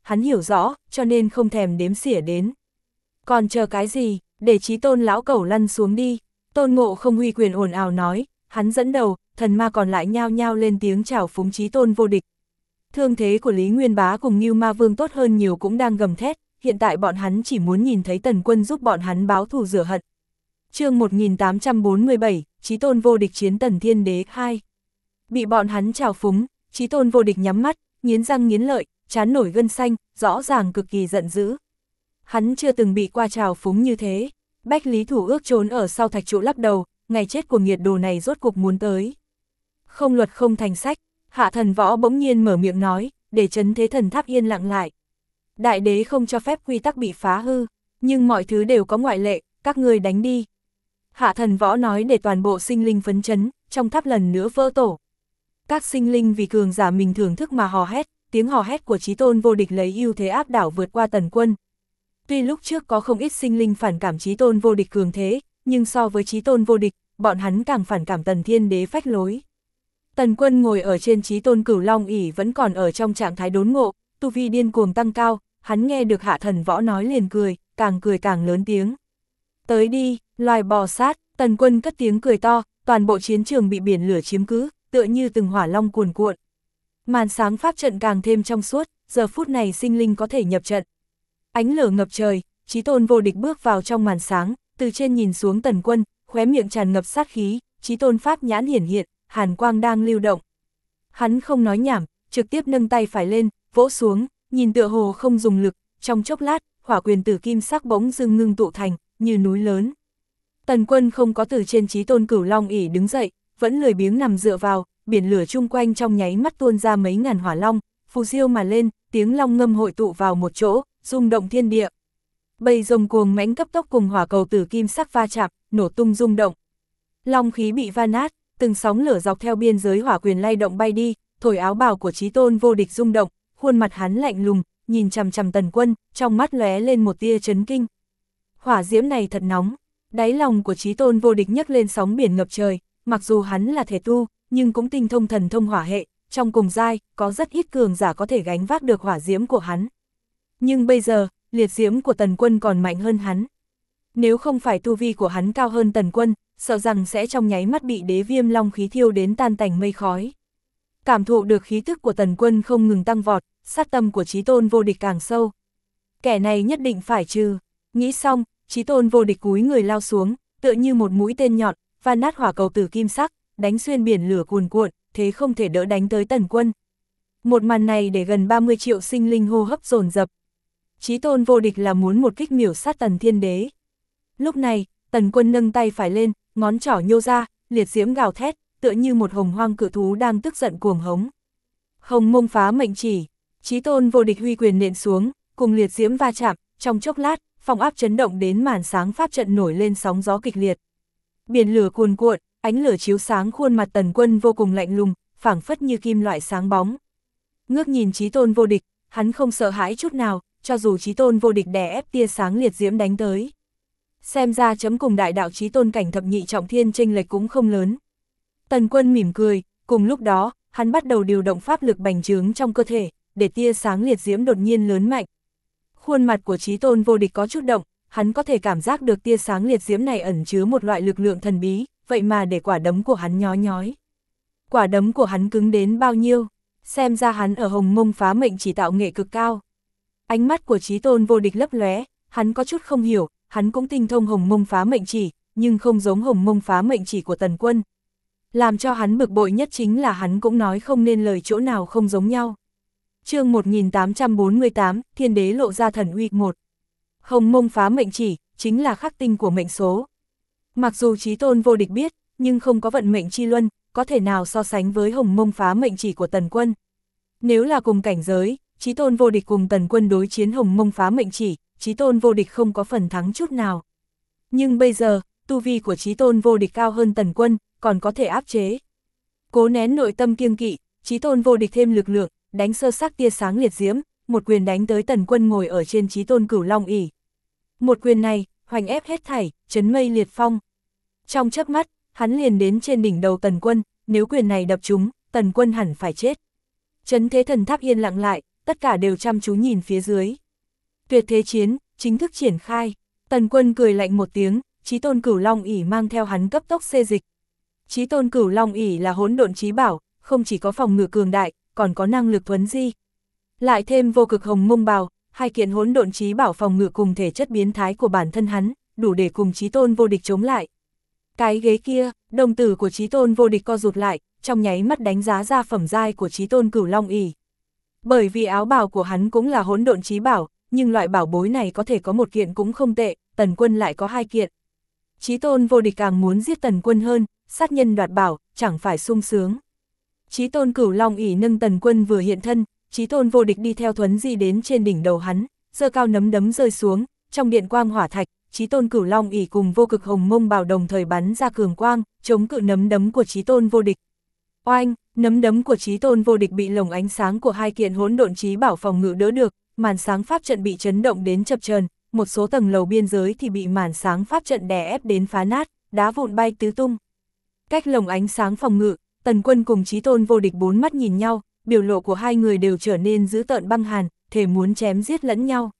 hắn hiểu rõ, cho nên không thèm đếm xỉa đến. Còn chờ cái gì, để Chí Tôn lão cẩu lăn xuống đi. Tôn Ngộ Không huy quyền ồn ào nói, hắn dẫn đầu, thần ma còn lại nhao nhao lên tiếng chào phúng Chí Tôn vô địch. Thương thế của Lý Nguyên Bá cùng Ngưu Ma Vương tốt hơn nhiều cũng đang gầm thét, hiện tại bọn hắn chỉ muốn nhìn thấy Tần Quân giúp bọn hắn báo thù rửa hận. Chương 1847, Chí Tôn vô địch chiến Tần Thiên Đế 2. Bị bọn hắn chào phúng, Chí Tôn vô địch nhắm mắt, nghiến răng nghiến lợi, trán nổi gân xanh, rõ ràng cực kỳ giận dữ. Hắn chưa từng bị qua chào phúng như thế. Bách Lý Thủ Ước trốn ở sau thạch trụ lắc đầu, ngày chết của nghiệt đồ này rốt cục muốn tới. Không luật không thành sách, Hạ Thần Võ bỗng nhiên mở miệng nói, để trấn thế thần tháp yên lặng lại. Đại đế không cho phép quy tắc bị phá hư, nhưng mọi thứ đều có ngoại lệ, các ngươi đánh đi. Hạ Thần Võ nói để toàn bộ sinh linh phấn chấn, trong tháp lần nữa vỡ tổ. Các sinh linh vì cường giả mình thưởng thức mà hò hét, tiếng hò hét của Chí Tôn vô địch lấy ưu thế áp đảo vượt qua Tần Quân. Tuy lúc trước có không ít sinh linh phản cảm Chí Tôn vô địch cường thế, nhưng so với Chí Tôn vô địch, bọn hắn càng phản cảm Tần Thiên Đế phách lối. Tần Quân ngồi ở trên Chí Tôn Cửu Long ỷ vẫn còn ở trong trạng thái đốn ngộ, tu vi điên cuồng tăng cao, hắn nghe được Hạ Thần Võ nói liền cười càng lớn tiếng. Tới đi, loài bò sát, Tần Quân cất tiếng cười to, toàn bộ chiến trường bị biển lửa chiếm cứ, tựa như từng hỏa long cuồn cuộn. Màn sáng pháp trận càng thêm trong suốt, giờ phút này sinh linh có thể nhập trận. Ánh lửa ngập trời, Chí Tôn vô địch bước vào trong màn sáng, từ trên nhìn xuống Tần Quân, khóe miệng tràn ngập sát khí, Chí Tôn pháp nhãn hiển hiện, hàn quang đang lưu động. Hắn không nói nhảm, trực tiếp nâng tay phải lên, vỗ xuống, nhìn tựa hồ không dùng lực, trong chốc lát, hỏa quyền tử kim sắc bỗng dưng ngưng tụ thành, như núi lớn. Tần Quân không có từ trên Chí Tôn Cửu Long ỷ đứng dậy, vẫn lười biếng nằm dựa vào, biển lửa chung quanh trong nháy mắt tuôn ra mấy ngàn hỏa long, phù diêu mà lên, tiếng long ngâm hội tụ vào một chỗ, rung động thiên địa. Bầy rồng cuồng mãnh cấp tốc cùng hỏa cầu tử kim sắc va chạm, nổ tung rung động. Long khí bị va nát, từng sóng lửa dọc theo biên giới hỏa quyền lay động bay đi, thổi áo bào của Chí Tôn vô địch rung động, khuôn mặt hắn lạnh lùng, nhìn chằm chằm Tần Quân, trong mắt lóe lên một tia chấn kinh. Hỏa diễm này thật nóng, đáy lòng của Chí Tôn vô địch nhấc lên sóng biển ngập trời, mặc dù hắn là thể tu, nhưng cũng tinh thông thần thông hỏa hệ, trong cùng giai, có rất ít cường giả có thể gánh vác được hỏa diễm của hắn. Nhưng bây giờ, liệt diễm của Tần Quân còn mạnh hơn hắn. Nếu không phải tu vi của hắn cao hơn Tần Quân, sợ rằng sẽ trong nháy mắt bị đế viêm long khí thiêu đến tan tành mây khói. Cảm thụ được khí tức của Tần Quân không ngừng tăng vọt, sát tâm của Chí Tôn vô địch càng sâu. Kẻ này nhất định phải trừ. Nghĩ xong, Chí Tôn vô địch cúi người lao xuống, tựa như một mũi tên nhọn, va nát hỏa cầu tử kim sắc, đánh xuyên biển lửa cuồn cuộn, thế không thể đỡ đánh tới Tần Quân. Một màn này để gần 30 triệu sinh linh hô hấp dồn dập. Chí Tôn vô địch là muốn một kích miểu sát Tần Thiên Đế. Lúc này, Tần Quân nâng tay phải lên, ngón trỏ nhô ra, liệt diễm gào thét, tựa như một hồng hoang cự thú đang tức giận cuồng hống. Hồng mông phá mệnh chỉ, Chí Tôn vô địch huy quyền nện xuống, cùng liệt diễm va chạm, trong chốc lát, phong áp chấn động đến màn sáng pháp trận nổi lên sóng gió kịch liệt. Biển lửa cuồn cuộn, ánh lửa chiếu sáng khuôn mặt Tần Quân vô cùng lạnh lùng, phảng phất như kim loại sáng bóng. Ngước nhìn Chí Tôn vô địch, hắn không sợ hãi chút nào, cho dù Chí Tôn vô địch đè ép tia sáng liệt diễm đánh tới. Xem ra chấm cùng đại đạo Chí Tôn cảnh thập nhị trọng thiên chênh lệch cũng không lớn. Tần Quân mỉm cười, cùng lúc đó, hắn bắt đầu điều động pháp lực bành trướng trong cơ thể, để tia sáng liệt diễm đột nhiên lớn mạnh. Khuôn mặt của Chí Tôn vô địch có chút động, hắn có thể cảm giác được tia sáng liệt diễm này ẩn chứa một loại lực lượng thần bí, vậy mà để quả đấm của hắn nhói nhói. Quả đấm của hắn cứng đến bao nhiêu, xem ra hắn ở hồng mông phá mệnh chỉ tạo nghệ cực cao. Ánh mắt của Chí Tôn vô địch lấp lóe, hắn có chút không hiểu, hắn cũng tinh thông hồng mông phá mệnh chỉ, nhưng không giống hồng mông phá mệnh chỉ của Tần Quân. Làm cho hắn bực bội nhất chính là hắn cũng nói không nên lời chỗ nào không giống nhau. Chương 1848, Thiên Đế lộ ra thần uy 1. Hồng mông phá mệnh chỉ, chính là khắc tinh của mệnh số. Mặc dù Chí Tôn vô địch biết, nhưng không có vận mệnh chi luân, có thể nào so sánh với hồng mông phá mệnh chỉ của Tần Quân. Nếu là cùng cảnh giới, Chí Tôn vô địch cùng Tần Quân đối chiến hồng mông phá mệnh chỉ, Chí Tôn vô địch không có phần thắng chút nào. Nhưng bây giờ, tu vi của Chí Tôn vô địch cao hơn Tần Quân, còn có thể áp chế. Cố nén nội tâm kiêng kỵ, Chí Tôn vô địch thêm lực lượng, đánh sơ xác tia sáng liệt diễm, một quyền đánh tới Tần Quân ngồi ở trên Chí Tôn Cửu Long ỷ. Một quyền này, hoành ép hết thảy, chấn mây liệt phong. Trong chớp mắt, hắn liền đến trên đỉnh đầu Tần Quân, nếu quyền này đập trúng, Tần Quân hẳn phải chết. Chấn thế thần tháp yên lặng lại, tất cả đều chăm chú nhìn phía dưới. Tuyệt thế chiến, chính thức triển khai. Tần Quân cười lạnh một tiếng, Chí Tôn Cửu Long ỷ mang theo hắn cấp tốc xê dịch. Chí Tôn Cửu Long ỷ là hỗn độn chí bảo, không chỉ có phòng ngự cường đại, còn có năng lực thuấn di. Lại thêm vô cực hồng mông bào, hai kiện hỗn độn chí bảo phòng ngự cùng thể chất biến thái của bản thân hắn, đủ để cùng Chí Tôn vô địch chống lại. Cái ghế kia, đồng tử của Chí Tôn vô địch co rụt lại, trong nháy mắt đánh giá ra phẩm giai của Chí Tôn Cửu Long ỷ. Bởi vì áo bào của hắn cũng là hỗn độn chí bảo, nhưng loại bảo bối này có thể có một kiện cũng không tệ, Tần Quân lại có hai kiện. Chí Tôn vô địch càng muốn giết Tần Quân hơn, sát nhân đoạt bảo, chẳng phải sung sướng. Chí Tôn Cửu Long ỷ nâng Tần Quân vừa hiện thân, Chí Tôn vô địch đi theo thuấn di đến trên đỉnh đầu hắn, giơ cao nắm đấm rơi xuống, trong điện quang hỏa thạch, Chí Tôn Cửu Long ỷ cùng vô cực hồng mông bào đồng thời bắn ra cường quang, chống cự nắm đấm của Chí Tôn vô địch. Oanh, nắm đấm của Chí Tôn vô địch bị lồng ánh sáng của hai kiện hỗn độn chí bảo phòng ngự đỡ được, màn sáng pháp trận bị chấn động đến chập chờn, một số tầng lầu biên giới thì bị màn sáng pháp trận đè ép đến phá nát, đá vụn bay tứ tung. Cách lồng ánh sáng phòng ngự, Tần Quân cùng Chí Tôn vô địch bốn mắt nhìn nhau, biểu lộ của hai người đều trở nên dữ tợn băng hàn, thể muốn chém giết lẫn nhau.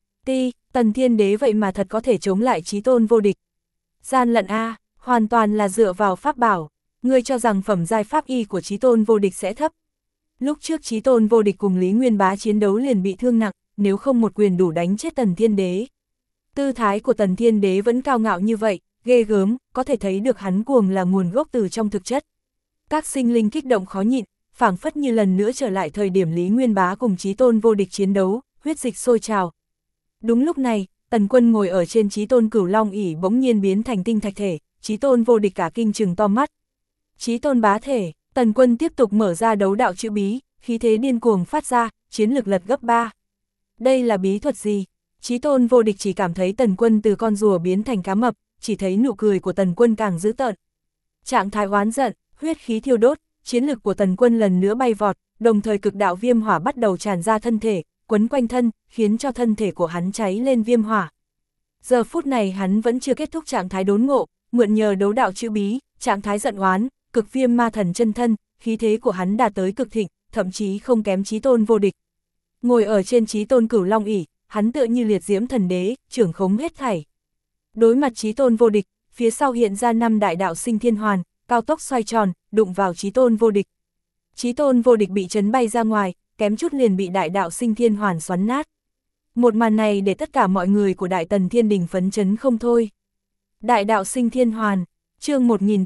Tần Thiên Đế vậy mà thật có thể chống lại Chí Tôn vô địch. Gian lận a, hoàn toàn là dựa vào pháp bảo, ngươi cho rằng phẩm giai pháp y của Chí Tôn vô địch sẽ thấp. Lúc trước Chí Tôn vô địch cùng Lý Nguyên Bá chiến đấu liền bị thương nặng, nếu không một quyền đủ đánh chết Tần Thiên Đế. Tư thái của Tần Thiên Đế vẫn cao ngạo như vậy, ghê gớm, có thể thấy được hắn cuồng là nguồn gốc từ trong thực chất. Các sinh linh kích động khó nhịn, phảng phất như lần nữa trở lại thời điểm Lý Nguyên Bá cùng Chí Tôn vô địch chiến đấu, huyết dịch sôi trào. Đúng lúc này, Tần Quân ngồi ở trên Chí Tôn Cửu Long ỷ bỗng nhiên biến thành tinh thạch thể, Chí Tôn vô địch cả kinh trừng to mắt. Chí Tôn bá thể, Tần Quân tiếp tục mở ra đấu đạo chữ bí, khí thế điên cuồng phát ra, chiến lực lật gấp 3. Đây là bí thuật gì? Chí Tôn vô địch chỉ cảm thấy Tần Quân từ con rùa biến thành cá mập, chỉ thấy nụ cười của Tần Quân càng dữ tợn. Trạng thái oán giận, huyết khí thiêu đốt, chiến lực của Tần Quân lần nữa bay vọt, đồng thời cực đạo viêm hỏa bắt đầu tràn ra thân thể, quấn quanh thân, khiến cho thân thể của hắn cháy lên viêm hỏa. Giờ phút này hắn vẫn chưa kết thúc trạng thái đốn ngộ, mượn nhờ đấu đạo chữ bí, trạng thái giận oán, cực viêm ma thần chân thân, khí thế của hắn đạt tới cực thịnh, thậm chí không kém Chí Tôn vô địch. Ngồi ở trên Chí Tôn Cửu Long ỷ, hắn tựa như liệt diễm thần đế, trưởng khống hết thảy. Đối mặt Chí Tôn vô địch, phía sau hiện ra 5 đại đạo sinh thiên hoàn, cao tốc xoay tròn, đụng vào Chí Tôn vô địch. Chí Tôn vô địch bị chấn bay ra ngoài, kém chút liền bị đại đạo sinh thiên hoàn xoắn nát. Một màn này để tất cả mọi người của Đại Tần Thiên Đình phấn chấn không thôi. Đại đạo sinh thiên hoàn, chương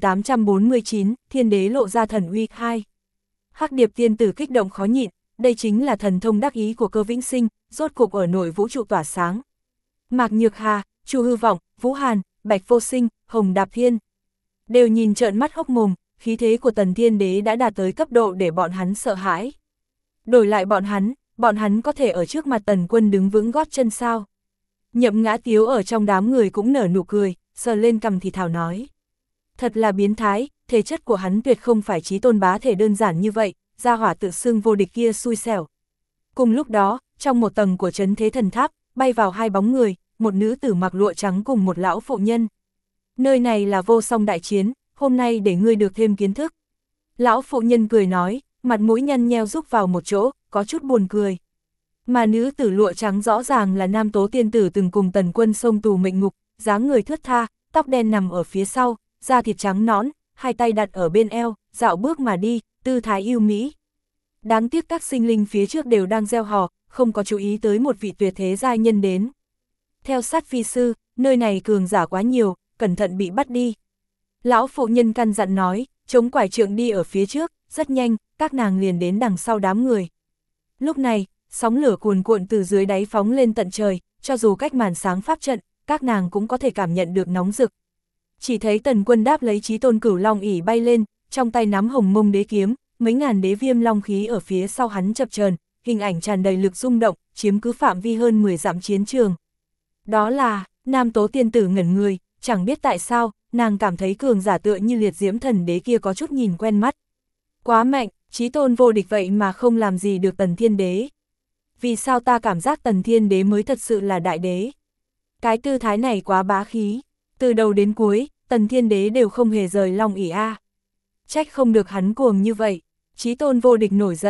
1849, Thiên Đế lộ ra thần uy 2. Hắc Điệp tiên tử kích động khó nhịn, đây chính là thần thông đắc ý của Cơ Vĩnh Sinh, rốt cục ở nội vũ trụ tỏa sáng. Mạc Nhược Hà, Chu Hư Vọng, Vũ Hàn, Bạch Vô Sinh, Hồng Đạp Thiên đều nhìn trợn mắt hốc mồm, khí thế của Tần Thiên Đế đã đạt tới cấp độ để bọn hắn sợ hãi. Đổi lại bọn hắn có thể ở trước mặt Tần Quân đứng vững gót chân sao? Nhậm Ngã Tiếu ở trong đám người cũng nở nụ cười, sờ lên cằm thì thào nói. Thật là biến thái, thể chất của hắn tuyệt không phải Chí Tôn bá thể đơn giản như vậy, gia hỏa tự xưng vô địch kia xui xẻo. Cùng lúc đó, trong một tầng của trấn thế thần tháp, bay vào hai bóng người, một nữ tử mặc lụa trắng cùng một lão phụ nhân. Nơi này là vô song đại chiến, hôm nay để ngươi được thêm kiến thức. Lão phụ nhân cười nói, mặt mũi nhăn nheo rúc vào một chỗ, có chút buồn cười. Mà nữ tử lụa trắng rõ ràng là Nam Tố tiên tử từng cùng Tần Quân xông tù mệnh ngục, dáng người thướt tha, tóc đen nằm ở phía sau, da thịt trắng nõn, hai tay đặt ở bên eo, dạo bước mà đi, tư thái yêu mỹ. Đáng tiếc các sinh linh phía trước đều đang gieo hò, không có chú ý tới một vị tuyệt thế giai nhân đến. Theo sát phi sư, nơi này cường giả quá nhiều, cẩn thận bị bắt đi. Lão phụ nhân căn dặn nói, chống quải trượng đi ở phía trước, rất nhanh, các nàng liền đến đằng sau đám người. Lúc này, sóng lửa cuồn cuộn từ dưới đáy phóng lên tận trời, cho dù cách màn sáng pháp trận, các nàng cũng có thể cảm nhận được nóng rực. Chỉ thấy Tần Quân đáp lấy Chí Tôn Cửu Long ỷ bay lên, trong tay nắm hồng mông đế kiếm, mấy ngàn đế viêm long khí ở phía sau hắn chập chờn, hình ảnh tràn đầy lực rung động, chiếm cứ phạm vi hơn 10 dặm chiến trường. Đó là, Nam Tố tiên tử ngẩn người, chẳng biết tại sao, nàng cảm thấy cường giả tựa như liệt diễm thần đế kia có chút nhìn quen mắt. Quá mạnh, Chí Tôn vô địch vậy mà không làm gì được Tần Thiên Đế. Vì sao ta cảm giác Tần Thiên Đế mới thật sự là đại đế? Cái tư thái này quá bá khí, từ đầu đến cuối, Tần Thiên Đế đều không hề rời Long ỷ a. Trách không được hắn cuồng như vậy. Chí Tôn vô địch nổi giận,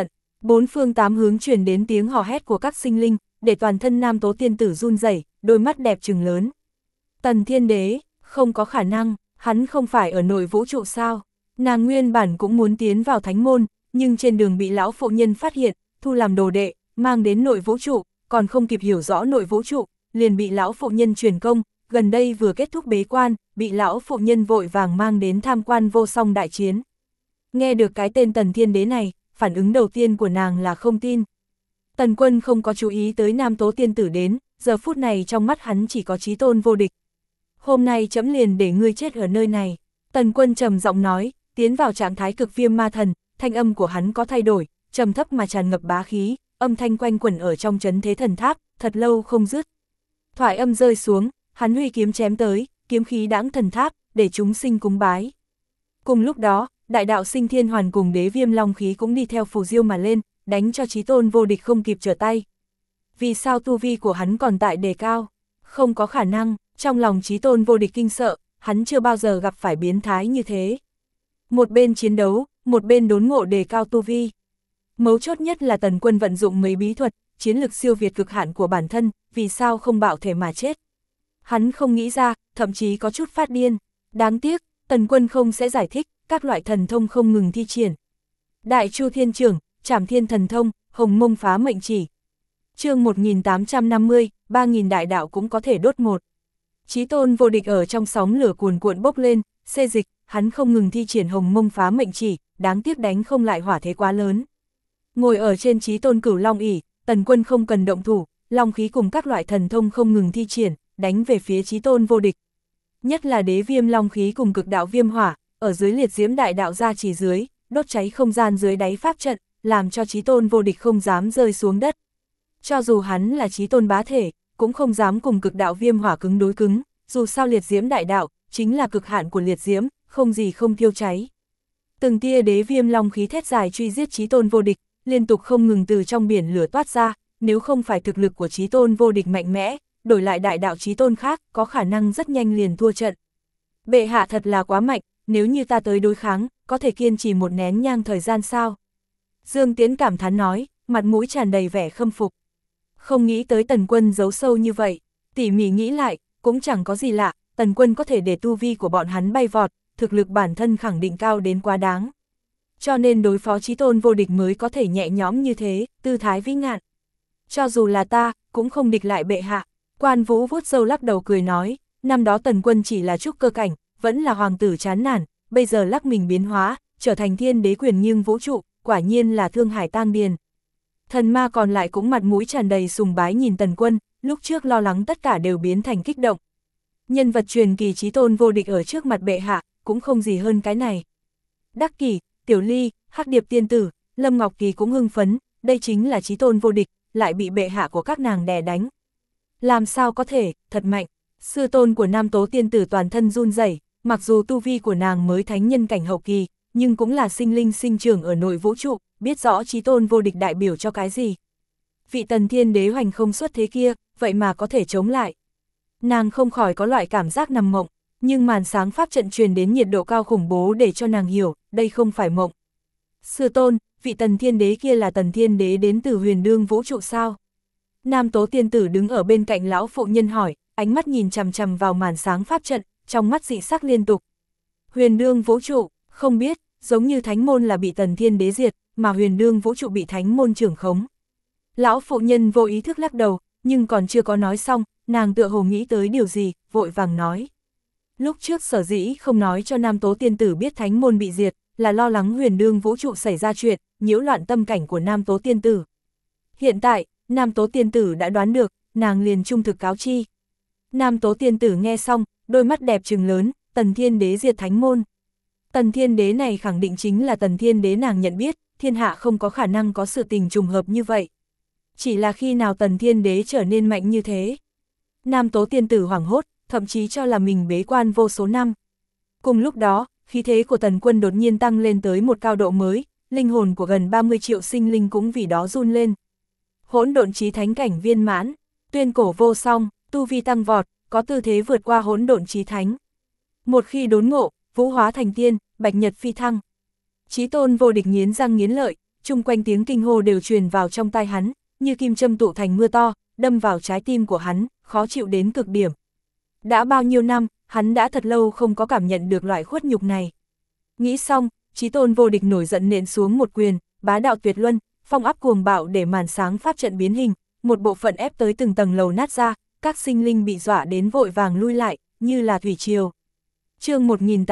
Bốn phương tám hướng truyền đến tiếng hò hét của các sinh linh, để toàn thân Nam Tố Tiên Tử run rẩy, đôi mắt đẹp trừng lớn. Tần Thiên Đế, không có khả năng, hắn không phải ở nội vũ trụ sao? Nàng nguyên bản cũng muốn tiến vào thánh môn, nhưng trên đường bị lão phụ nhân phát hiện, thu làm đồ đệ, mang đến nội vũ trụ, còn không kịp hiểu rõ nội vũ trụ, liền bị lão phụ nhân truyền công, gần đây vừa kết thúc bế quan, bị lão phụ nhân vội vàng mang đến tham quan vô song đại chiến. Nghe được cái tên Tần Thiên Đế này, phản ứng đầu tiên của nàng là không tin. Tần Quân không có chú ý tới Nam Tố Tiên Tử đến, giờ phút này trong mắt hắn chỉ có chí tôn vô địch. Hôm nay chấm liền để ngươi chết ở nơi này. Tần Quân trầm giọng nói, tiến vào trạng thái cực viêm ma thần, thanh âm của hắn có thay đổi, trầm thấp mà tràn ngập bá khí, âm thanh quanh quẩn ở trong chấn thế thần tháp, thật lâu không dứt. Thoại âm rơi xuống, hắn huy kiếm chém tới, kiếm khí đãng thần tháp, để chúng sinh cúng bái. Cùng lúc đó, đại đạo sinh thiên hoàn cùng đế viêm long khí cũng đi theo phù diêu mà lên, đánh cho chí tôn vô địch không kịp trở tay. Vì sao tu vi của hắn còn tại đề cao? Không có khả năng, trong lòng chí tôn vô địch kinh sợ, hắn chưa bao giờ gặp phải biến thái như thế. Một bên chiến đấu, một bên đốn ngộ đề cao tu vi. Mấu chốt nhất là Tần Quân vận dụng mấy bí thuật, chiến lực siêu việt cực hạn của bản thân, vì sao không bạo thể mà chết. Hắn không nghĩ ra, thậm chí có chút phát điên. Đáng tiếc, Tần Quân không sẽ giải thích, các loại thần thông không ngừng thi triển. Đại Chu Thiên Trưởng, Trảm Thiên Thần Thông, Hồng Mông Phá Mệnh Chỉ. Chương 1850, 3000 đại đạo cũng có thể đốt một. Chí tôn vô địch ở trong sóng lửa cuồn cuộn bốc lên, xê dịch, hắn không ngừng thi triển Hồng Mông Phá Mệnh Chỉ, đáng tiếc đánh không lại hỏa thế quá lớn. Ngồi ở trên chí tôn cửu long ỷ, Tần Quân không cần động thủ, long khí cùng các loại thần thông không ngừng thi triển, đánh về phía chí tôn vô địch. Nhất là đế viêm long khí cùng cực đạo viêm hỏa, ở dưới liệt diễm đại đạo gia chỉ dưới, đốt cháy không gian dưới đáy pháp trận, làm cho chí tôn vô địch không dám rơi xuống đất. Cho dù hắn là chí tôn bá thể, cũng không dám cùng cực đạo viêm hỏa cứng đối cứng, dù sao liệt diễm đại đạo, chính là cực hạn của liệt diễm, không gì không thiêu cháy. Từng tia đế viêm long khí thét dài truy giết chí tôn vô địch, liên tục không ngừng từ trong biển lửa toát ra, nếu không phải thực lực của chí tôn vô địch mạnh mẽ, đổi lại đại đạo chí tôn khác, có khả năng rất nhanh liền thua trận. Bệ hạ thật là quá mạnh, nếu như ta tới đối kháng, có thể kiên trì một nén nhang thời gian sao? Dương Tiến cảm thán nói, mặt mũi tràn đầy vẻ khâm phục. Không nghĩ tới Tần Quân giấu sâu như vậy, tỉ mỉ nghĩ lại, cũng chẳng có gì lạ, Tần Quân có thể để tu vi của bọn hắn bay vọt, thực lực bản thân khẳng định cao đến quá đáng. Cho nên đối phó chí tôn vô địch mới có thể nhẹ nhõm như thế, tư thái vĩ ngạn. Cho dù là ta, cũng không địch lại bệ hạ. Quan Vũ vuốt râu lắc đầu cười nói, năm đó Tần Quân chỉ là trúc cơ cảnh, vẫn là hoàng tử chán nản, bây giờ lắc mình biến hóa, trở thành thiên đế quyền nghiêng vũ trụ, quả nhiên là thương hải tang điền. Thần ma còn lại cũng mặt mũi tràn đầy sùng bái nhìn Tần Quân, lúc trước lo lắng tất cả đều biến thành kích động. Nhân vật truyền kỳ chí tôn vô địch ở trước mặt bệ hạ, cũng không gì hơn cái này. Đắc Kỷ, Tiểu Ly, Hắc Điệp tiên tử, Lâm Ngọc Kỳ cũng hưng phấn, đây chính là chí tôn vô địch, lại bị bệ hạ của các nàng đè đánh. Làm sao có thể, thật mạnh. Sư tôn của Nam Tố tiên tử toàn thân run rẩy, mặc dù tu vi của nàng mới thánh nhân cảnh hậu kỳ, nhưng cũng là sinh linh sinh trưởng ở nội vũ trụ, biết rõ chí tôn vô địch đại biểu cho cái gì. Vị Tần Thiên Đế hoành không xuất thế kia, vậy mà có thể chống lại. Nàng không khỏi có loại cảm giác nằm mộng, nhưng màn sáng pháp trận truyền đến nhiệt độ cao khủng bố để cho nàng hiểu, đây không phải mộng. Sư tôn, vị Tần Thiên Đế kia là Tần Thiên Đế đến từ huyền đương vũ trụ sao? Nam Tố tiên tử đứng ở bên cạnh lão phụ nhân hỏi, ánh mắt nhìn chằm chằm vào màn sáng pháp trận, trong mắt dị sắc liên tục. Huyền đương vũ trụ, không biết, giống như thánh môn là bị Tần Thiên Đế diệt, mà huyền đương vũ trụ bị thánh môn trưởng khống. Lão phụ nhân vô ý thức lắc đầu, nhưng còn chưa có nói xong, nàng tựa hồ nghĩ tới điều gì, vội vàng nói. Lúc trước sở dĩ không nói cho Nam Tố tiên tử biết thánh môn bị diệt, là lo lắng huyền đương vũ trụ xảy ra chuyện, nhiễu loạn tâm cảnh của Nam Tố tiên tử. Hiện tại, Nam Tố tiên tử đã đoán được, nàng liền trung thực cáo chi. Nam Tố tiên tử nghe xong, đôi mắt đẹp trừng lớn, Tần Thiên Đế diệt thánh môn. Tần Thiên Đế này khẳng định chính là Tần Thiên Đế nàng nhận biết, thiên hạ không có khả năng có sự tình trùng hợp như vậy. Chỉ là khi nào Tần Thiên Đế trở nên mạnh như thế. Nam Tố tiên tử hoảng hốt, thậm chí cho là mình bế quan vô số năm. Cùng lúc đó, khí thế của Tần Quân đột nhiên tăng lên tới một cao độ mới, linh hồn của gần 30 triệu sinh linh cũng vì đó run lên. Hỗn độn chí thánh cảnh viên mãn, tuyên cổ vô song, tu vi tăng vọt, có tư thế vượt qua hỗn độn chí thánh. Một khi đốn ngộ, vũ hóa thành tiên, bạch nhật phi thăng. Chí tôn vô địch nghiến răng nghiến lợi, chung quanh tiếng kinh hô đều truyền vào trong tai hắn, như kim châm tụ thành mưa to, đâm vào trái tim của hắn, khó chịu đến cực điểm. Đã bao nhiêu năm, hắn đã thật lâu không có cảm nhận được loại khuất nhục này. Nghĩ xong, Chí Tôn vô địch nổi giận nện xuống một quyền, bá đạo tuyệt luân, phong áp cuồng bạo để màn sáng pháp trận biến hình, một bộ phận ép tới từng tầng lầu nát ra, các sinh linh bị dọa đến vội vàng lui lại, như là thủy triều. Chương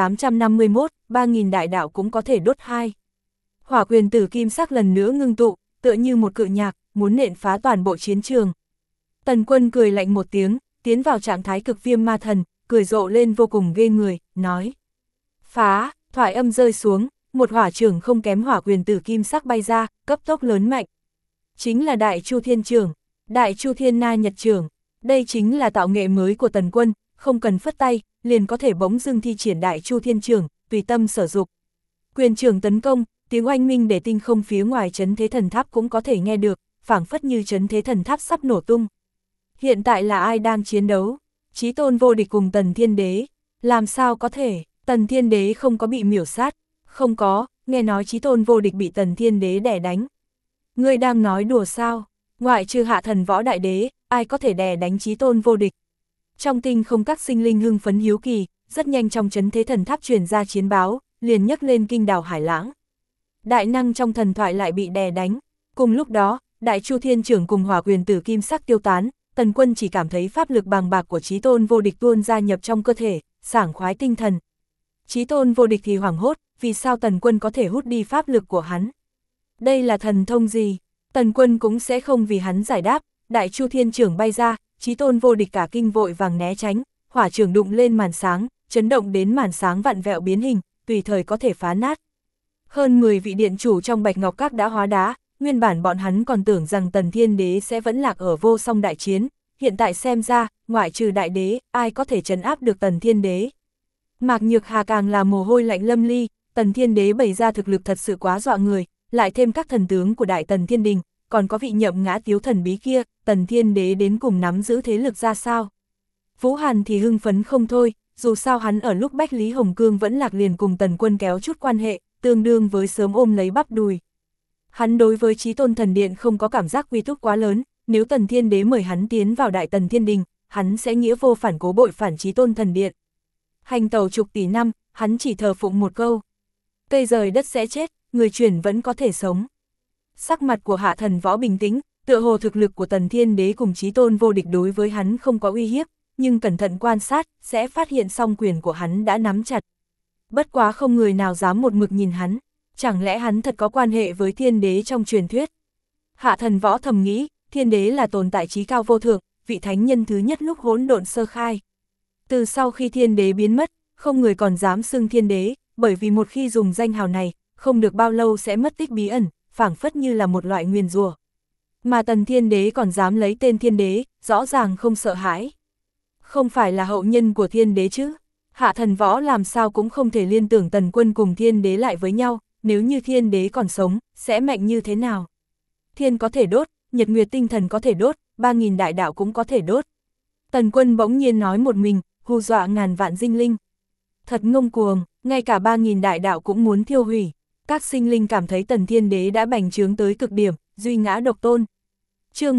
1851, 3000 đại đạo cũng có thể đốt hai. Hỏa quyền tử kim sắc lần nữa ngưng tụ, tựa như một cự nhạc, muốn nện phá toàn bộ chiến trường. Tần Quân cười lạnh một tiếng, tiến vào trạng thái cực viêm ma thần, cười rộ lên vô cùng ghê người, nói: phá. Thoại âm rơi xuống, một hỏa trưởng không kém hỏa quyền tử kim sắc bay ra, cấp tốc lớn mạnh. Chính là Đại Chu Thiên Trưởng, Đại Chu Thiên Na Nhật Trưởng. Đây chính là tạo nghệ mới của Tần Quân, không cần phất tay, liền có thể bỗng dưng thi triển Đại Chu Thiên Trưởng, tùy tâm sở dục. Quyền trưởng tấn công, tiếng oanh minh để tinh không phía ngoài trấn thế thần tháp cũng có thể nghe được, phảng phất như trấn thế thần tháp sắp nổ tung. Hiện tại là ai đang chiến đấu? Chí Tôn vô địch cùng Tần Thiên Đế. Làm sao có thể? Tần Thiên Đế không có bị miểu sát. Không có, nghe nói Chí Tôn vô địch bị Tần Thiên Đế đè đánh. Ngươi đang nói đùa sao? Ngoại trừ Hạ Thần Võ Đại Đế, ai có thể đè đánh Chí Tôn vô địch? Trong tinh không các sinh linh hưng phấn hiếu kỳ, rất nhanh trong trấn thế thần tháp truyền ra chiến báo, liền nhấc lên kinh đào hải lãng. Đại năng trong thần thoại lại bị đè đánh. Cùng lúc đó, Đại Chu Thiên Trưởng cùng hỏa quyền tử kim sắc tiêu tán, Tần Quân chỉ cảm thấy pháp lực bàng bạc của Chí Tôn vô địch tuôn ra nhập trong cơ thể, sảng khoái tinh thần. Chí Tôn vô địch thì hoảng hốt, vì sao Tần Quân có thể hút đi pháp lực của hắn? Đây là thần thông gì? Tần Quân cũng sẽ không vì hắn giải đáp. Đại Chu Thiên Trưởng bay ra, Chí Tôn vô địch cả kinh vội vàng né tránh, hỏa trưởng đụng lên màn sáng, chấn động đến màn sáng vặn vẹo biến hình, tùy thời có thể phá nát. Hơn 10 vị điện chủ trong Bạch Ngọc Các đã hóa đá, nguyên bản bọn hắn còn tưởng rằng Tần Thiên Đế sẽ vẫn lạc ở vô song đại chiến, hiện tại xem ra, ngoại trừ đại đế, ai có thể trấn áp được Tần Thiên Đế. Mạc Nhược Hà càng là mồ hôi lạnh lâm ly, Tần Thiên Đế bày ra thực lực thật sự quá dọa người, lại thêm các thần tướng của Đại Tần Thiên Đình, còn có vị nhậm ngã tiếu thần bí kia, Tần Thiên Đế đến cùng nắm giữ thế lực ra sao. Vũ Hàn thì hưng phấn không thôi, dù sao hắn ở lúc Bách Lý Hồng Cương vẫn lạc liền cùng Tần Quân kéo chút quan hệ, tương đương với sớm ôm lấy bắp đùi. Hắn đối với Chí Tôn Thần Điện không có cảm giác quy túc quá lớn, nếu Tần Thiên Đế mời hắn tiến vào Đại Tần Thiên Đình, hắn sẽ nghĩa vô phản cố bội phản Chí Tôn Thần Điện. Hành tẩu chục tỷ năm, hắn chỉ thờ phụng một câu: cây rời đất sẽ chết, người chuyển vẫn có thể sống. Sắc mặt của Hạ Thần Võ bình tĩnh, tựa hồ thực lực của Tần Thiên Đế cùng Chí Tôn vô địch đối với hắn không có uy hiếp, nhưng cẩn thận quan sát, sẽ phát hiện song quyền của hắn đã nắm chặt. Bất quá không người nào dám một mực nhìn hắn, chẳng lẽ hắn thật có quan hệ với Thiên Đế trong truyền thuyết? Hạ Thần Võ thầm nghĩ, Thiên Đế là tồn tại trí cao vô thượng, vị thánh nhân thứ nhất lúc hỗn độn sơ khai. Từ sau khi Thiên Đế biến mất, không người còn dám xưng Thiên Đế, bởi vì một khi dùng danh hào này, không được bao lâu sẽ mất tích bí ẩn, phảng phất như là một loại nguyền rủa. Mà Tần Thiên Đế còn dám lấy tên Thiên Đế, rõ ràng không sợ hãi. Không phải là hậu nhân của Thiên Đế chứ? Hạ Thần Võ làm sao cũng không thể liên tưởng Tần Quân cùng Thiên Đế lại với nhau, nếu như Thiên Đế còn sống, sẽ mạnh như thế nào? Thiên có thể đốt, nhật nguyệt tinh thần có thể đốt, 3000 đại đạo cũng có thể đốt. Tần Quân bỗng nhiên nói một mình, hù dọa ngàn vạn sinh linh. Thật ngông cuồng, ngay cả 3000 đại đạo cũng muốn thiêu hủy. Các sinh linh cảm thấy Tần Thiên Đế đã bành trướng tới cực điểm, duy ngã độc tôn. Chương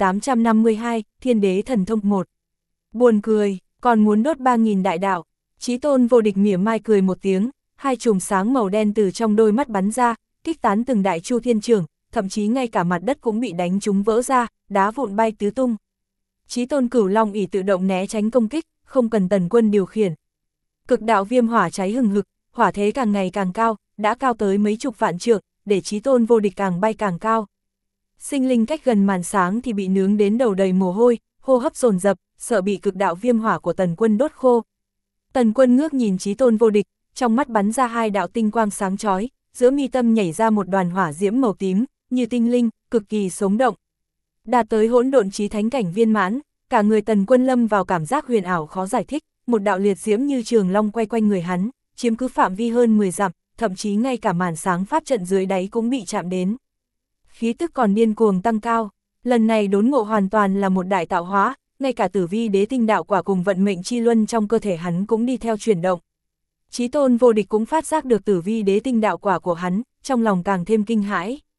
1852, Thiên Đế thần thông 1. Buồn cười, còn muốn đốt 3000 đại đạo. Chí Tôn vô địch mỉa mai cười một tiếng, hai chùm sáng màu đen từ trong đôi mắt bắn ra, kích tán từng Đại Chu Thiên Trưởng, thậm chí ngay cả mặt đất cũng bị đánh trúng vỡ ra, đá vụn bay tứ tung. Chí Tôn Cửu Long ỷ tự động né tránh công kích, không cần Tần Quân điều khiển. Cực đạo viêm hỏa cháy hừng hực, hỏa thế càng ngày càng cao, đã cao tới mấy chục vạn trượng, để Chí Tôn vô địch càng bay càng cao. Sinh linh cách gần màn sáng thì bị nướng đến đầu đầy mồ hôi, hô hấp dồn dập, sợ bị cực đạo viêm hỏa của Tần Quân đốt khô. Tần Quân ngước nhìn Chí Tôn vô địch, trong mắt bắn ra hai đạo tinh quang sáng chói, giữa mi tâm nhảy ra một đoàn hỏa diễm màu tím, như tinh linh, cực kỳ sống động. Đạt tới hỗn độn chí thánh cảnh viên mãn, cả người Tần Quân lâm vào cảm giác huyền ảo khó giải thích, một đạo liệt diễm như trường long quay quanh người hắn, chiếm cứ phạm vi hơn 10 dặm, thậm chí ngay cả màn sáng pháp trận dưới đáy cũng bị chạm đến. Khí tức còn điên cuồng tăng cao, lần này đốn ngộ hoàn toàn là một đại tạo hóa, ngay cả Tử Vi Đế tinh đạo quả cùng vận mệnh chi luân trong cơ thể hắn cũng đi theo chuyển động. Chí Tôn vô địch cũng phát giác được Tử Vi Đế tinh đạo quả của hắn, trong lòng càng thêm kinh hãi.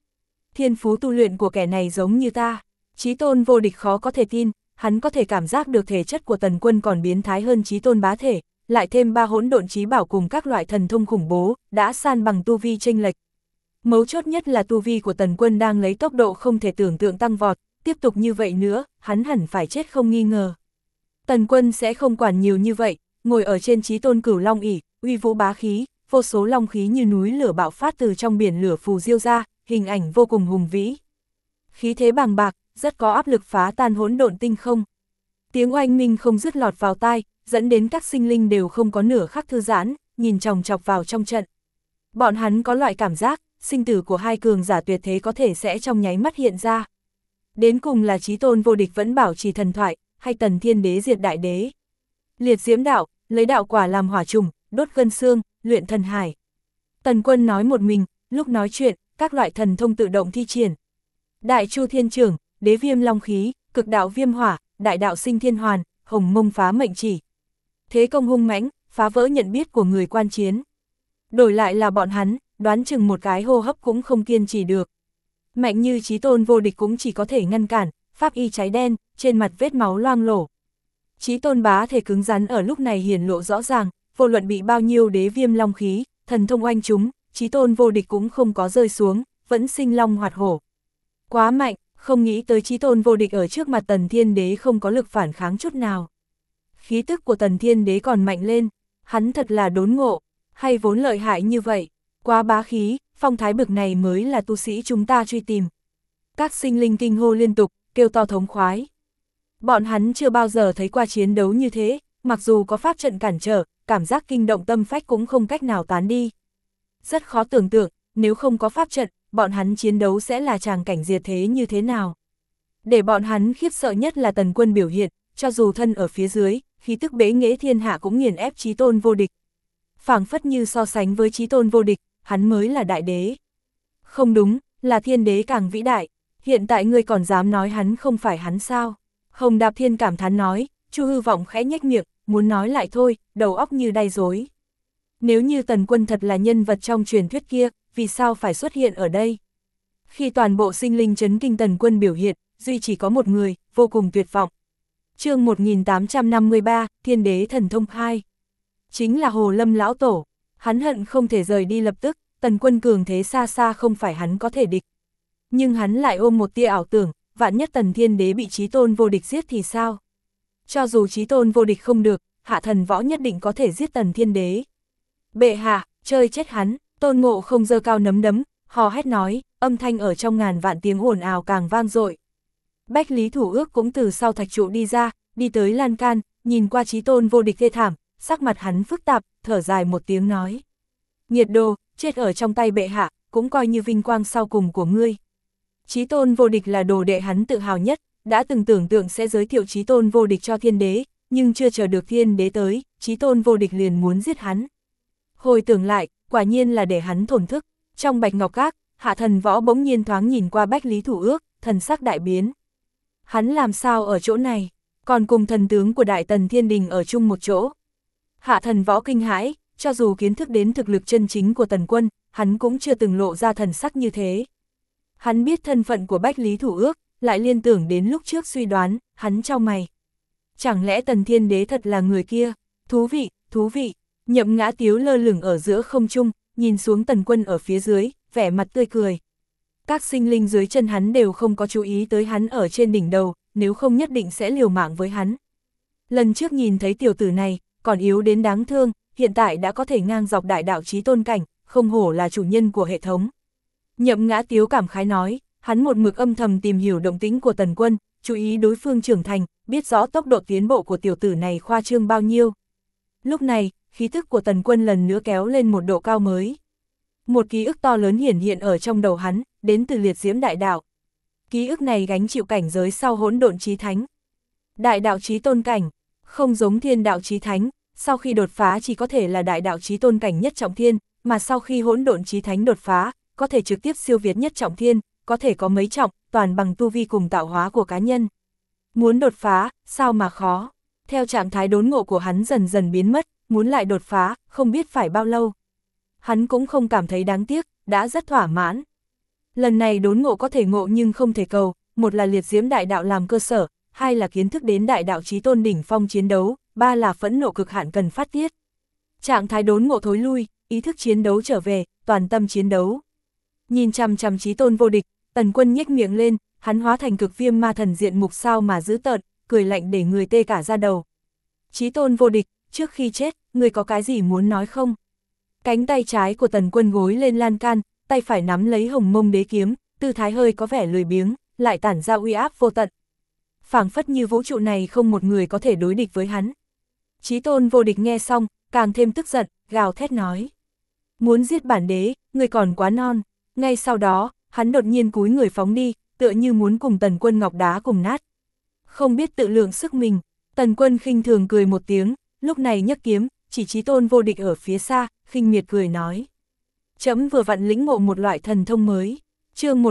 Thiên phú tu luyện của kẻ này giống như ta. Chí tôn vô địch khó có thể tin, hắn có thể cảm giác được thể chất của Tần Quân còn biến thái hơn chí tôn bá thể, lại thêm 3 hỗn độn chí bảo cùng các loại thần thông khủng bố, đã san bằng tu vi chênh lệch. Mấu chốt nhất là tu vi của Tần Quân đang lấy tốc độ không thể tưởng tượng tăng vọt, tiếp tục như vậy nữa, hắn hẳn phải chết không nghi ngờ. Tần Quân sẽ không quản nhiều như vậy, ngồi ở trên chí tôn cửu long ỷ, uy vũ bá khí, vô số long khí như núi lửa bạo phát từ trong biển lửa phù diêu ra, hình ảnh vô cùng hùng vĩ. Khí thế bàng bạc, rất có áp lực phá tan hỗn độn tinh không. Tiếng oanh minh không dứt lọt vào tai, dẫn đến các sinh linh đều không có nửa khắc thư giãn, nhìn chòng chọc vào trong trận. Bọn hắn có loại cảm giác, sinh tử của hai cường giả tuyệt thế có thể sẽ trong nháy mắt hiện ra. Đến cùng là chí tôn vô địch vẫn bảo trì thần thoại, hay Tần Thiên Đế diệt đại đế. Liệt diễm đạo, lấy đạo quả làm hỏa trùng, đốt gân xương, luyện thần hải. Tần Quân nói một mình, lúc nói chuyện, các loại thần thông tự động thi triển. Đại Chu Thiên Trưởng, Đế Viêm Long Khí, Cực Đạo Viêm Hỏa, Đại Đạo Sinh Thiên Hoàn, Hồng Mông Phá Mệnh Chỉ. Thế công hung mãnh, phá vỡ nhận biết của người quan chiến. Đổi lại là bọn hắn, đoán chừng một cái hô hấp cũng không kiên trì được. Mạnh như chí tôn vô địch cũng chỉ có thể ngăn cản, pháp y cháy đen, trên mặt vết máu loang lổ. Chí tôn bá thể cứng rắn ở lúc này hiển lộ rõ ràng, vô luận bị bao nhiêu đế viêm long khí, thần thông oanh chúng, chí tôn vô địch cũng không có rơi xuống, vẫn sinh long hoạt hổ. Quá mạnh, không nghĩ tới chí tôn vô địch ở trước mặt Tần Thiên Đế không có lực phản kháng chút nào. Khí tức của Tần Thiên Đế còn mạnh lên, hắn thật là đốn ngộ, hay vốn lợi hại như vậy, quá bá khí, phong thái bực này mới là tu sĩ chúng ta truy tìm. Các sinh linh kinh hô liên tục, kêu to thống khoái. Bọn hắn chưa bao giờ thấy qua chiến đấu như thế, mặc dù có pháp trận cản trở, cảm giác kinh động tâm phách cũng không cách nào tán đi. Rất khó tưởng tượng, nếu không có pháp trận, bọn hắn chiến đấu sẽ là tràng cảnh diệt thế như thế nào. Để bọn hắn khiếp sợ nhất là Tần Quân biểu hiện, cho dù thân ở phía dưới, khí tức bế nghệ thiên hạ cũng nghiền ép chí tôn vô địch. Phảng phất như so sánh với chí tôn vô địch, hắn mới là đại đế. Không đúng, là thiên đế càng vĩ đại, hiện tại ngươi còn dám nói hắn không phải hắn sao? Hồng Đạp Thiên cảm thán nói, Chu Hư Vọng khẽ nhếch miệng, muốn nói lại thôi, đầu óc như đay rối. Nếu như Tần Quân thật là nhân vật trong truyền thuyết kia, vì sao phải xuất hiện ở đây? Khi toàn bộ sinh linh chấn kinh Tần Quân biểu hiện, duy chỉ có một người, vô cùng tuyệt vọng. Chương 1853, Thiên Đế Thần Thông 2. Chính là Hồ Lâm lão tổ, hắn hận không thể rời đi lập tức, Tần Quân cường thế xa xa không phải hắn có thể địch. Nhưng hắn lại ôm một tia ảo tưởng, vạn nhất Tần Thiên Đế bị chí tôn vô địch giết thì sao? Cho dù chí tôn vô địch không được, Hạ Thần Võ nhất định có thể giết Tần Thiên Đế. Bệ hạ, chơi chết hắn, Tôn Ngộ không giơ cao nắm đấm, hò hét nói, âm thanh ở trong ngàn vạn tiếng ồn ào càng vang dội. Bách Lý Thủ Ước cũng từ sau thạch trụ đi ra, đi tới lan can, nhìn qua chí tôn vô địch thê thảm, sắc mặt hắn phức tạp, thở dài một tiếng nói. Nghiệt đồ, chết ở trong tay bệ hạ, cũng coi như vinh quang sau cùng của ngươi. Chí tôn vô địch là đồ đệ hắn tự hào nhất, đã từng tưởng tượng sẽ giới thiệu chí tôn vô địch cho thiên đế, nhưng chưa chờ được thiên đế tới, chí tôn vô địch liền muốn giết hắn. Hồi tưởng lại, quả nhiên là để hắn thổn thức, trong Bạch Ngọc Các, Hạ Thần Võ bỗng nhiên thoáng nhìn qua Bách Lý Thủ Ước, thần sắc đại biến. Hắn làm sao ở chỗ này, còn cùng thần tướng của Đại Tần Thiên Đình ở chung một chỗ. Hạ Thần Võ kinh hãi, cho dù kiến thức đến thực lực chân chính của Tần Quân, hắn cũng chưa từng lộ ra thần sắc như thế. Hắn biết thân phận của Bách Lý Thủ Ước, lại liên tưởng đến lúc trước suy đoán, hắn chau mày. Chẳng lẽ Tần Thiên Đế thật là người kia? Thú vị, thú vị. Nhậm Ngã Tiếu lơ lửng ở giữa không trung, nhìn xuống Tần Quân ở phía dưới, vẻ mặt tươi cười. Các sinh linh dưới chân hắn đều không có chú ý tới hắn ở trên đỉnh đầu, nếu không nhất định sẽ liều mạng với hắn. Lần trước nhìn thấy tiểu tử này, còn yếu đến đáng thương, hiện tại đã có thể ngang dọc đại đạo chí tôn cảnh, không hổ là chủ nhân của hệ thống. Nhậm Ngã Tiếu cảm khái nói, hắn một mực âm thầm tìm hiểu động tĩnh của Tần Quân, chú ý đối phương trưởng thành, biết rõ tốc độ tiến bộ của tiểu tử này khoa trương bao nhiêu. Lúc này, khí thức của Tần Quân lần nữa kéo lên một độ cao mới. Một ký ức to lớn hiển hiện ở trong đầu hắn, đến từ liệt diễm đại đạo. Ký ức này gánh chịu cảnh giới sau hỗn độn chí thánh. Đại đạo chí tôn cảnh, không giống thiên đạo chí thánh, sau khi đột phá chỉ có thể là đại đạo chí tôn cảnh nhất trọng thiên, mà sau khi hỗn độn chí thánh đột phá, có thể trực tiếp siêu việt nhất trọng thiên, có thể có mấy trọng, toàn bằng tu vi cùng tạo hóa của cá nhân. Muốn đột phá, sao mà khó? Theo trạng thái đốn ngộ của hắn dần dần biến mất, muốn lại đột phá, không biết phải bao lâu. Hắn cũng không cảm thấy đáng tiếc, đã rất thỏa mãn. Lần này đốn ngộ có thể ngộ nhưng không thể cầu, một là liệt diễm đại đạo làm cơ sở, hai là kiến thức đến đại đạo chí tôn đỉnh phong chiến đấu, ba là phẫn nộ cực hạn cần phát tiết. Trạng thái đốn ngộ thối lui, ý thức chiến đấu trở về, toàn tâm chiến đấu. Nhìn chằm chằm chí tôn vô địch, Tần Quân nhếch miệng lên, hắn hóa thành cực viêm ma thần diện mục sao mà dữ tợn, cười lạnh để người tê cả da đầu. Chí tôn vô địch, trước khi chết, người có cái gì muốn nói không? Cánh tay trái của Tần Quân gối lên lan can, tay phải nắm lấy hồng mông đế kiếm, tư thái hơi có vẻ lười biếng, lại tản ra uy áp vô tận. Phảng phất như vũ trụ này không một người có thể đối địch với hắn. Chí tôn vô địch nghe xong, càng thêm tức giận, gào thét nói. Muốn giết bản đế, người còn quá non. Ngay sau đó, hắn đột nhiên cúi người phóng đi, tựa như muốn cùng Tần Quân ngọc đá cùng nát. Không biết tự lượng sức mình, Tần Quân khinh thường cười một tiếng, lúc này nhấc kiếm, chỉ chí tôn vô địch ở phía xa, khinh miệt cười nói. Trẫm vừa vặn lĩnh ngộ một loại thần thông mới. Chương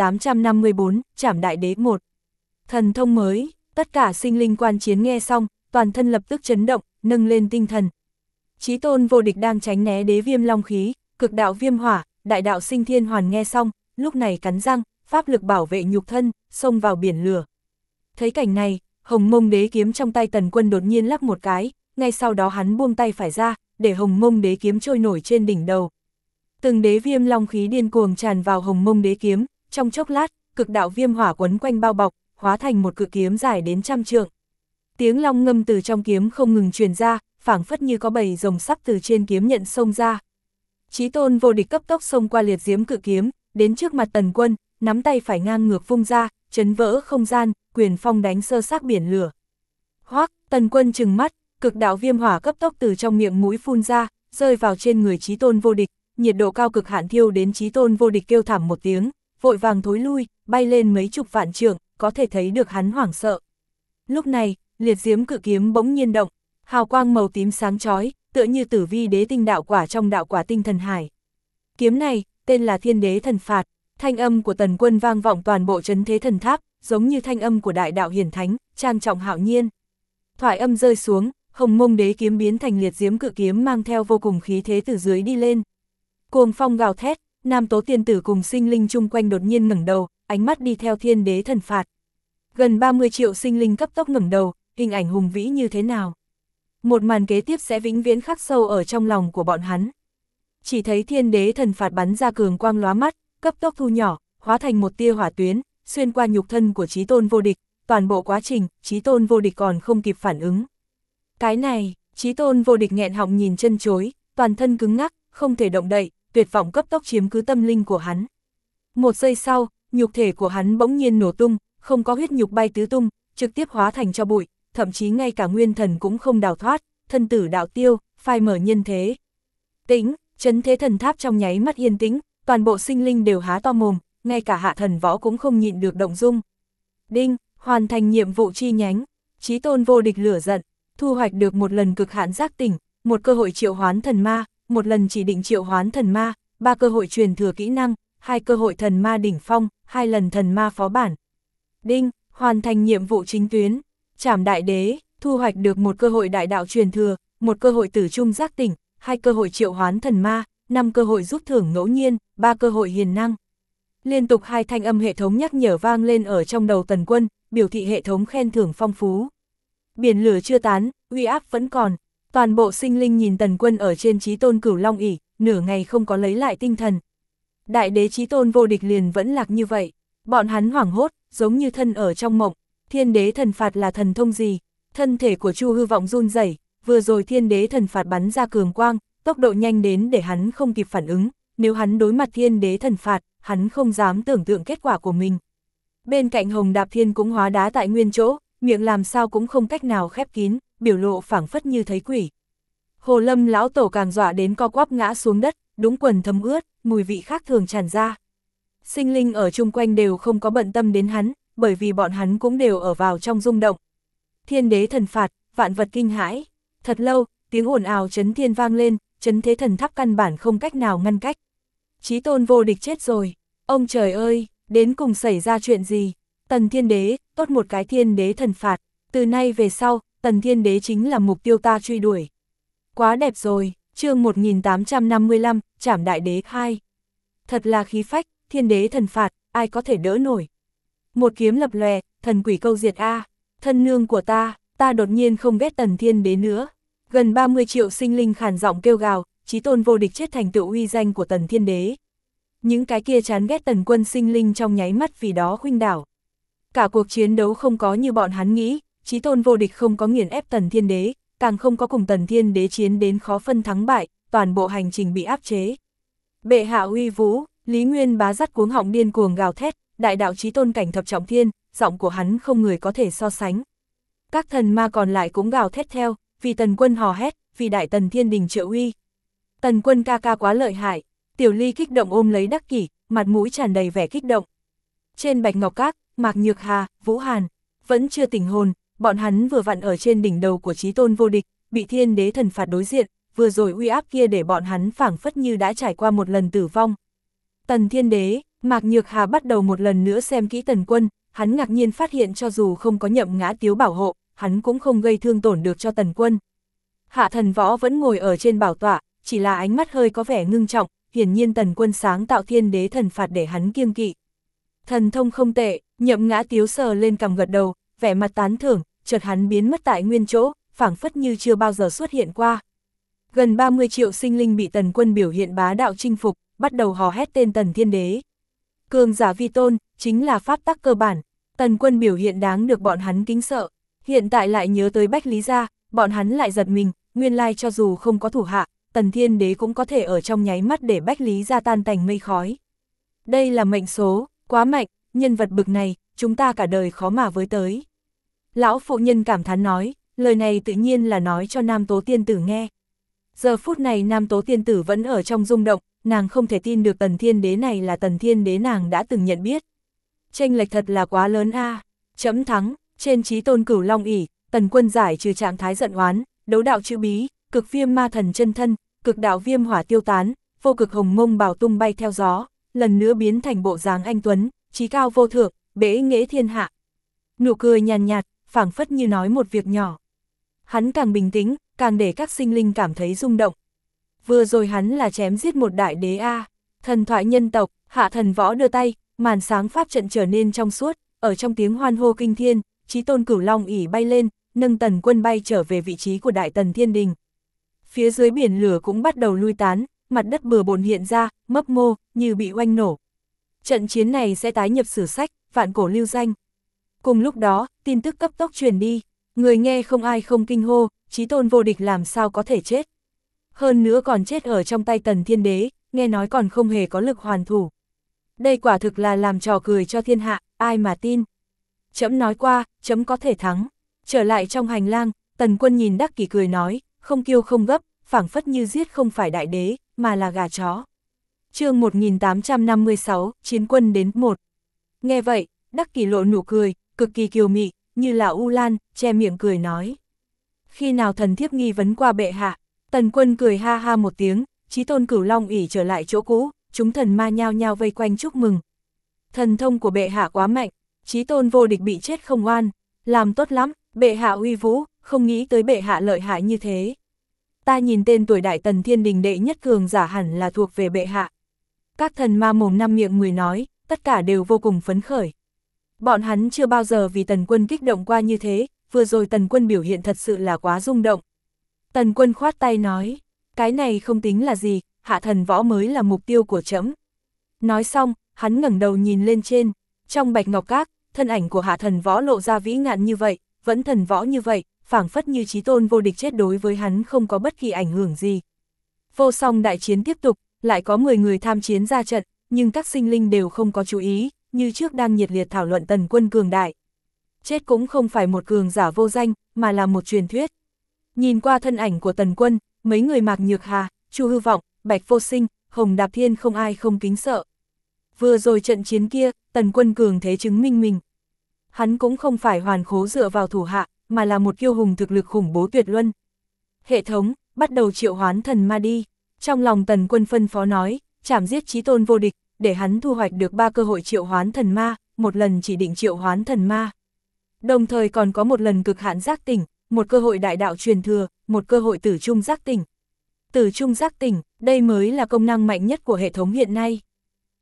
1854, Trảm Đại Đế 1. Thần thông mới, tất cả sinh linh quan chiến nghe xong, toàn thân lập tức chấn động, nâng lên tinh thần. Chí tôn vô địch đang tránh né đế viêm long khí, cực đạo viêm hỏa, đại đạo sinh thiên hoàn nghe xong, lúc này cắn răng, pháp lực bảo vệ nhục thân, xông vào biển lửa. Thấy cảnh này, hồng mông đế kiếm trong tay Tần Quân đột nhiên lắc một cái, ngay sau đó hắn buông tay phải ra, để hồng mông đế kiếm trôi nổi trên đỉnh đầu. Từng đế viêm long khí điên cuồng tràn vào hồng mông đế kiếm, trong chốc lát, cực đạo viêm hỏa quấn quanh bao bọc, hóa thành một cự kiếm dài đến 100 trượng. Tiếng long ngâm từ trong kiếm không ngừng truyền ra, phảng phất như có bầy rồng sắp từ trên kiếm nhận xông ra. Chí tôn vô địch cấp tốc xông qua liệt diễm cự kiếm, đến trước mặt Tần Quân, nắm tay phải ngang ngược vung ra, chấn vỡ không gian, quyền phong đánh sơ xác biển lửa. Hoắc, Tần Quân trừng mắt, cực đạo viêm hỏa cấp tốc từ trong miệng mũi phun ra, rơi vào trên người chí tôn vô địch, nhiệt độ cao cực hạn thiêu đến chí tôn vô địch kêu thảm một tiếng, vội vàng thối lui, bay lên mấy chục vạn trượng, có thể thấy được hắn hoảng sợ. Lúc này, liệt diễm cự kiếm bỗng nhiên động, hào quang màu tím sáng chói, tựa như tử vi đế tinh đạo quả trong đạo quả tinh thần hải. Kiếm này, tên là Thiên Đế Thần Phạt, thanh âm của Tần Quân vang vọng toàn bộ trấn thế thần tháp, giống như thanh âm của đại đạo hiển thánh, trang trọng hạo nhiên. Thoại âm rơi xuống, hồng mông đế kiếm biến thành liệt diễm cự kiếm mang theo vô cùng khí thế từ dưới đi lên. Cuồng phong gào thét, nam tố tiên tử cùng sinh linh chung quanh đột nhiên ngẩng đầu, ánh mắt đi theo Thiên Đế Thần Phạt. Gần 30 triệu sinh linh cấp tốc ngẩng đầu, hình ảnh hùng vĩ như thế nào. Một màn kế tiếp sẽ vĩnh viễn khắc sâu ở trong lòng của bọn hắn. Chỉ thấy Thiên Đế Thần Phạt bắn ra cường quang lóa mắt, cấp tốc thu nhỏ, hóa thành một tia hỏa tuyến, xuyên qua nhục thân của chí tôn vô địch, toàn bộ quá trình, chí tôn vô địch còn không kịp phản ứng. Cái này, chí tôn vô địch nghẹn họng nhìn chân chối, toàn thân cứng ngắc, không thể động đậy, tuyệt vọng cấp tốc chiếm cứ tâm linh của hắn. Một giây sau, nhục thể của hắn bỗng nhiên nổ tung, không có huyết nhục bay tứ tung, trực tiếp hóa thành tro bụi, thậm chí ngay cả nguyên thần cũng không đào thoát, thân tử đạo tiêu, phai mở nhân thế. Tĩnh, trấn thế thần tháp trong nháy mắt yên tĩnh, toàn bộ sinh linh đều há to mồm, ngay cả hạ thần võ cũng không nhịn được động dung. Đinh, hoàn thành nhiệm vụ chi nhánh, chí tôn vô địch lửa giận, thu hoạch được một lần cực hạn giác tỉnh, một cơ hội triệu hoán thần ma, một lần chỉ định triệu hoán thần ma, 3 cơ hội truyền thừa kỹ năng, 2 cơ hội thần ma đỉnh phong, 2 lần thần ma phó bản. Đinh, hoàn thành nhiệm vụ chính tuyến, Trảm Đại Đế, thu hoạch được một cơ hội đại đạo truyền thừa, một cơ hội tử trung giác tỉnh, 2 cơ hội triệu hoán thần ma, 5 cơ hội rút thưởng ngẫu nhiên, 3 cơ hội hiền năng. Liên tục 2 thanh âm hệ thống nhắc nhở vang lên ở trong đầu Tần Quân, biểu thị hệ thống khen thưởng phong phú. Biển lửa chưa tán, uy áp vẫn còn. Toàn bộ sinh linh nhìn Tần Quân ở trên chí tôn cửu long ỷ, nửa ngày không có lấy lại tinh thần. Đại đế chí tôn vô địch liền vẫn lạc như vậy. Bọn hắn hoảng hốt, giống như thân ở trong mộng. Thiên Đế Thần Phạt là thần thông gì? Thân thể của Chu Hư Vọng run rẩy, vừa rồi Thiên Đế Thần Phạt bắn ra cường quang, tốc độ nhanh đến để hắn không kịp phản ứng. Nếu hắn đối mặt Thiên Đế Thần Phạt, hắn không dám tưởng tượng kết quả của mình. Bên cạnh Hồng Đạp Thiên cũng hóa đá tại nguyên chỗ, miệng làm sao cũng không cách nào khép kín, biểu lộ phảng phất như thấy quỷ. Hồ Lâm lão tổ càng dọa đến co quắp ngã xuống đất, đúng quần thấm ướt, mùi vị khác thường tràn ra. Sinh linh ở chung quanh đều không có bận tâm đến hắn, bởi vì bọn hắn cũng đều ở vào trong rung động. Thiên Đế Thần Phạt, vạn vật kinh hãi. Thật lâu, tiếng ồn ào chấn thiên vang lên, trấn thế thần tháp căn bản không cách nào ngăn cách. Chí tôn vô địch chết rồi. Ông trời ơi, đến cùng xảy ra chuyện gì? Tần Thiên Đế, tốt một cái Thiên Đế Thần Phạt. Từ nay về sau, Tần Thiên Đế chính là mục tiêu ta truy đuổi. Quá đẹp rồi, chương 1855, Trảm Đại Đế 2. Thật là khí phách, thiên đế thần phạt, ai có thể đỡ nổi. Một kiếm lập lòe, thần quỷ câu diệt a, thân nương của ta đột nhiên không ghét Tần Thiên Đế nữa. Gần 30 triệu sinh linh khàn giọng kêu gào, chí tôn vô địch chết thành tựu uy danh của Tần Thiên Đế. Những cái kia chán ghét Tần Quân sinh linh trong nháy mắt vì đó khuynh đảo. Cả cuộc chiến đấu không có như bọn hắn nghĩ, chí tôn vô địch không có nghiền ép Tần Thiên Đế, càng không có cùng Tần Thiên Đế chiến đến khó phân thắng bại, toàn bộ hành trình bị áp chế. Bệ hạ uy vũ, Lý Nguyên Bá dắt cuống họng điên cuồng gào thét, đại đạo chí tôn cảnh thập trọng thiên, giọng của hắn không người có thể so sánh. Các thần ma còn lại cũng gào thét theo, vì Tần Quân hò hét, vì đại Tần Thiên Đình trợ uy. Tần Quân ca ca quá lợi hại, Tiểu Ly kích động ôm lấy Đắc Kỷ, mặt mũi tràn đầy vẻ kích động. Trên Bạch Ngọc Các, Mạc Nhược Hà, Vũ Hàn, vẫn chưa tỉnh hồn, bọn hắn vừa vặn ở trên đỉnh đầu của chí tôn vô địch, bị thiên đế thần phạt đối diện, vừa rồi uy áp kia để bọn hắn phảng phất như đã trải qua một lần tử vong. Tần Thiên Đế, Mạc Nhược Hà bắt đầu một lần nữa xem kỹ Tần Quân, hắn ngạc nhiên phát hiện cho dù không có Nhậm Ngã Tiếu bảo hộ, hắn cũng không gây thương tổn được cho Tần Quân. Hạ Thần Võ vẫn ngồi ở trên bảo tọa, chỉ là ánh mắt hơi có vẻ ngưng trọng, hiển nhiên Tần Quân sáng tạo thiên đế thần phạt để hắn kiêng kỵ. Thần thông không tệ, Nhậm Ngã Tiếu sờ lên cằm gật đầu, vẻ mặt tán thưởng, chợt hắn biến mất tại nguyên chỗ, phảng phất như chưa bao giờ xuất hiện qua. Gần 30 triệu sinh linh bị Tần Quân biểu hiện bá đạo chinh phục, bắt đầu hò hét tên Tần Thiên Đế. Cường giả vi tôn, chính là pháp tắc cơ bản, Tần Quân biểu hiện đáng được bọn hắn kính sợ. Hiện tại lại nhớ tới Bách Lý Gia, bọn hắn lại giật mình, nguyên lai cho dù không có thủ hạ, Tần Thiên Đế cũng có thể ở trong nháy mắt để Bách Lý Gia tan tành mây khói. Đây là mệnh số, quá mạnh, nhân vật bực này, chúng ta cả đời khó mà với tới. Lão phụ nhân cảm thán nói, lời này tự nhiên là nói cho Nam Tố Tiên Tử nghe. Giờ phút này Nam Tố Tiên Tử vẫn ở trong rung động, nàng không thể tin được Tần Thiên Đế này là Tần Thiên Đế nàng đã từng nhận biết. Chênh lệch thật là quá lớn a. Chấm thắng, trên chí tôn Cửu Long ỷ, Tần Quân giải trừ trạng thái giận oán, đấu đạo chữ bí, cực viêm ma thần chân thân, cực đạo viêm hỏa tiêu tán, vô cực hồng mông bào tung bay theo gió, lần nữa biến thành bộ dáng anh tuấn, chí cao vô thượng, bế nghệ thiên hạ. Nụ cười nhàn nhạt, phảng phất như nói một việc nhỏ. Hắn càng bình tĩnh, càng để các sinh linh cảm thấy rung động. Vừa rồi hắn là chém giết một đại đế a. Thần thoại nhân tộc, Hạ Thần Võ đưa tay, màn sáng pháp trận trở nên trong suốt, ở trong tiếng hoan hô kinh thiên, chí tôn Cửu Long ỷ bay lên, nâng Tần Quân bay trở về vị trí của đại Tần Thiên Đình. Phía dưới biển lửa cũng bắt đầu lui tán, mặt đất bừa bộn hiện ra, mấp mô, như bị oanh nổ. Trận chiến này sẽ tái nhập sử sách, vạn cổ lưu danh. Cùng lúc đó, tin tức cấp tốc truyền đi, người nghe không ai không kinh hô, chí tôn vô địch làm sao có thể chết. Hơn nữa còn chết ở trong tay Tần Thiên Đế, nghe nói còn không hề có lực hoàn thủ. Đây quả thực là làm trò cười cho thiên hạ, ai mà tin. Chấm nói qua, chấm có thể thắng. Trở lại trong hành lang, Tần Quân nhìn Đắc Kỷ cười nói, không kiêu không gấp, phảng phất như giết không phải đại đế, mà là gà chó. Chương 1856, chiến quân đến 1. Nghe vậy, Đắc Kỷ lộ nụ cười, cực kỳ kiều mị, như là u lan, che miệng cười nói. Khi nào thần thiếp nghi vấn qua bệ hạ? Tần Quân cười ha ha một tiếng, chí tôn Cửu Long ỷ trở lại chỗ cũ, chúng thần ma nhao nhao vây quanh chúc mừng. Thần thông của bệ hạ quá mạnh, chí tôn vô địch bị chết không oan, làm tốt lắm, bệ hạ uy vũ, không nghĩ tới bệ hạ lợi hại như thế. Ta nhìn tên tuổi đại Tần Thiên Đình đệ nhất cường giả hẳn là thuộc về bệ hạ. Các thần ma mồm năm miệng mười nói, tất cả đều vô cùng phấn khởi. Bọn hắn chưa bao giờ vì Tần Quân kích động qua như thế, vừa rồi Tần Quân biểu hiện thật sự là quá rung động. Tần Quân khoát tay nói, cái này không tính là gì, Hạ Thần Võ mới là mục tiêu của trẫm. Nói xong, hắn ngẩng đầu nhìn lên trên, trong Bạch Ngọc Các, thân ảnh của Hạ Thần Võ lộ ra vĩ ngạn như vậy, vẫn thần võ như vậy, phảng phất như chí tôn vô địch chết đối với hắn không có bất kỳ ảnh hưởng gì. Vô song đại chiến tiếp tục, lại có 10 người tham chiến ra trận, nhưng các sinh linh đều không có chú ý, như trước đang nhiệt liệt thảo luận Tần Quân cường đại. Chết cũng không phải một cường giả vô danh, mà là một truyền thuyết. Nhìn qua thân ảnh của Tần Quân, mấy người Mạc Nhược Hà, Chu Hư Vọng, Bạch Vô Sinh, Hồng Đạp Thiên không ai không kính sợ. Vừa rồi trận chiến kia, Tần Quân cường thế chứng minh mình. Hắn cũng không phải hoàn khố dựa vào thủ hạ, mà là một kiêu hùng thực lực khủng bố tuyệt luân. Hệ thống, bắt đầu triệu hoán thần ma đi. Trong lòng Tần Quân phân phó nói, chảm giết chí tôn vô địch, để hắn thu hoạch được 3 cơ hội triệu hoán thần ma, một lần chỉ định triệu hoán thần ma. Đồng thời còn có một lần cực hạn giác tỉnh, một cơ hội đại đạo truyền thừa, một cơ hội tử trung giác tỉnh. Tử trung giác tỉnh, đây mới là công năng mạnh nhất của hệ thống hiện nay.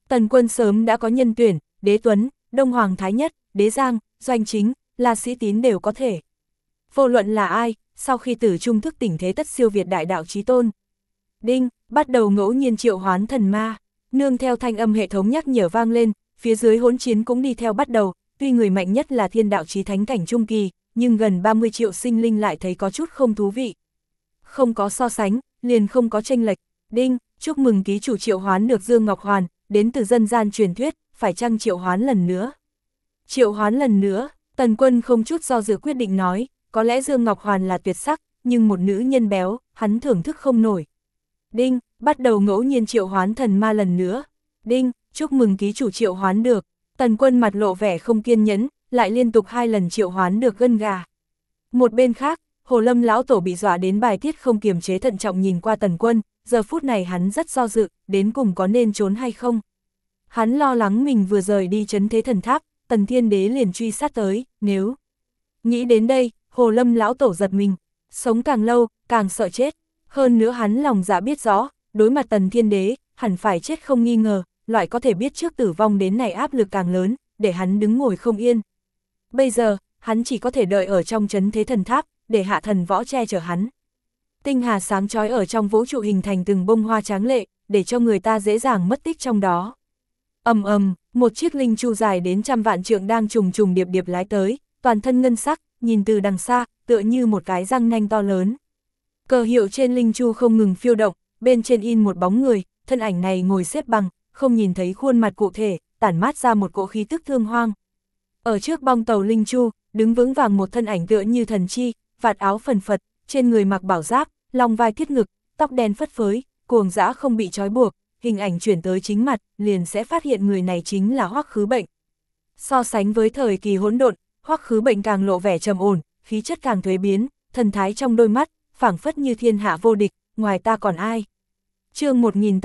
Tần Quân sớm đã có nhân tuyển, Đế Tuấn, Đông Hoàng Thái Nhất, Đế Giang, Doanh Chính, La Sĩ Tín đều có thể. Vô luận là ai, sau khi tử trung thức tỉnh thế tất siêu việt đại đạo chí tôn. Đinh, bắt đầu ngẫu nhiên triệu hoán thần ma, nương theo thanh âm hệ thống nhắc nhở vang lên, phía dưới hỗn chiến cũng đi theo bắt đầu, tuy người mạnh nhất là thiên đạo chí thánh cảnh trung kỳ, nhưng gần 30 triệu sinh linh lại thấy có chút không thú vị. Không có so sánh, liền không có chênh lệch. Đinh, chúc mừng ký chủ triệu hoán được Dương Ngọc Hoàn, đến từ dân gian truyền thuyết, phải chăng triệu hoán lần nữa? Triệu hoán lần nữa, Tần Quân không chút do dự quyết định nói, có lẽ Dương Ngọc Hoàn là tuyệt sắc, nhưng một nữ nhân béo, hắn thưởng thức không nổi. Đinh, bắt đầu ngẫu nhiên triệu hoán thần ma lần nữa. Đinh, chúc mừng ký chủ triệu hoán được. Tần Quân mặt lộ vẻ không kiên nhẫn, lại liên tục 2 lần triệu hoán được gân gà. Một bên khác, Hồ Lâm lão tổ bị dọa đến bài tiết không kiềm chế, thận trọng nhìn qua Tần Quân, giờ phút này hắn rất do dự, đến cùng có nên trốn hay không. Hắn lo lắng mình vừa rời đi trấn thế thần tháp, Tần Thiên Đế liền truy sát tới, nếu... Nghĩ đến đây, Hồ Lâm lão tổ giật mình, sống càng lâu, càng sợ chết. Hơn nữa hắn lòng dạ biết rõ, đối mặt Tần Thiên Đế, hẳn phải chết không nghi ngờ, loại có thể biết trước tử vong đến này áp lực càng lớn, để hắn đứng ngồi không yên. Bây giờ, hắn chỉ có thể đợi ở trong trấn thế thần tháp, để hạ thần võ che chở hắn. Tinh hà sáng chói ở trong vũ trụ hình thành từng bông hoa tráng lệ, để cho người ta dễ dàng mất tích trong đó. Ầm ầm, một chiếc linh chu dài đến trăm vạn trượng đang trùng trùng điệp điệp lái tới, toàn thân ngân sắc, nhìn từ đằng xa, tựa như một cái răng nanh to lớn. Cờ hiệu trên linh chu không ngừng phiêu động, bên trên in một bóng người, thân ảnh này ngồi xếp bằng, không nhìn thấy khuôn mặt cụ thể, tản mát ra một cỗ khí tức thương hoang. Ở trước bong tàu linh chu, đứng vững vàng một thân ảnh tựa như thần chi, vạt áo phần phật, trên người mặc bảo giáp, long vai thiết ngực, tóc đen phất phới, cuồng dã không bị trói buộc, hình ảnh chuyển tới chính mặt, liền sẽ phát hiện người này chính là Hoắc Khứ Bệnh. So sánh với thời kỳ hỗn độn, Hoắc Khứ Bệnh càng lộ vẻ trầm ổn, khí chất càng thuế biến, thần thái trong đôi mắt, phảng phất như thiên hạ vô địch, ngoài ta còn ai. Chương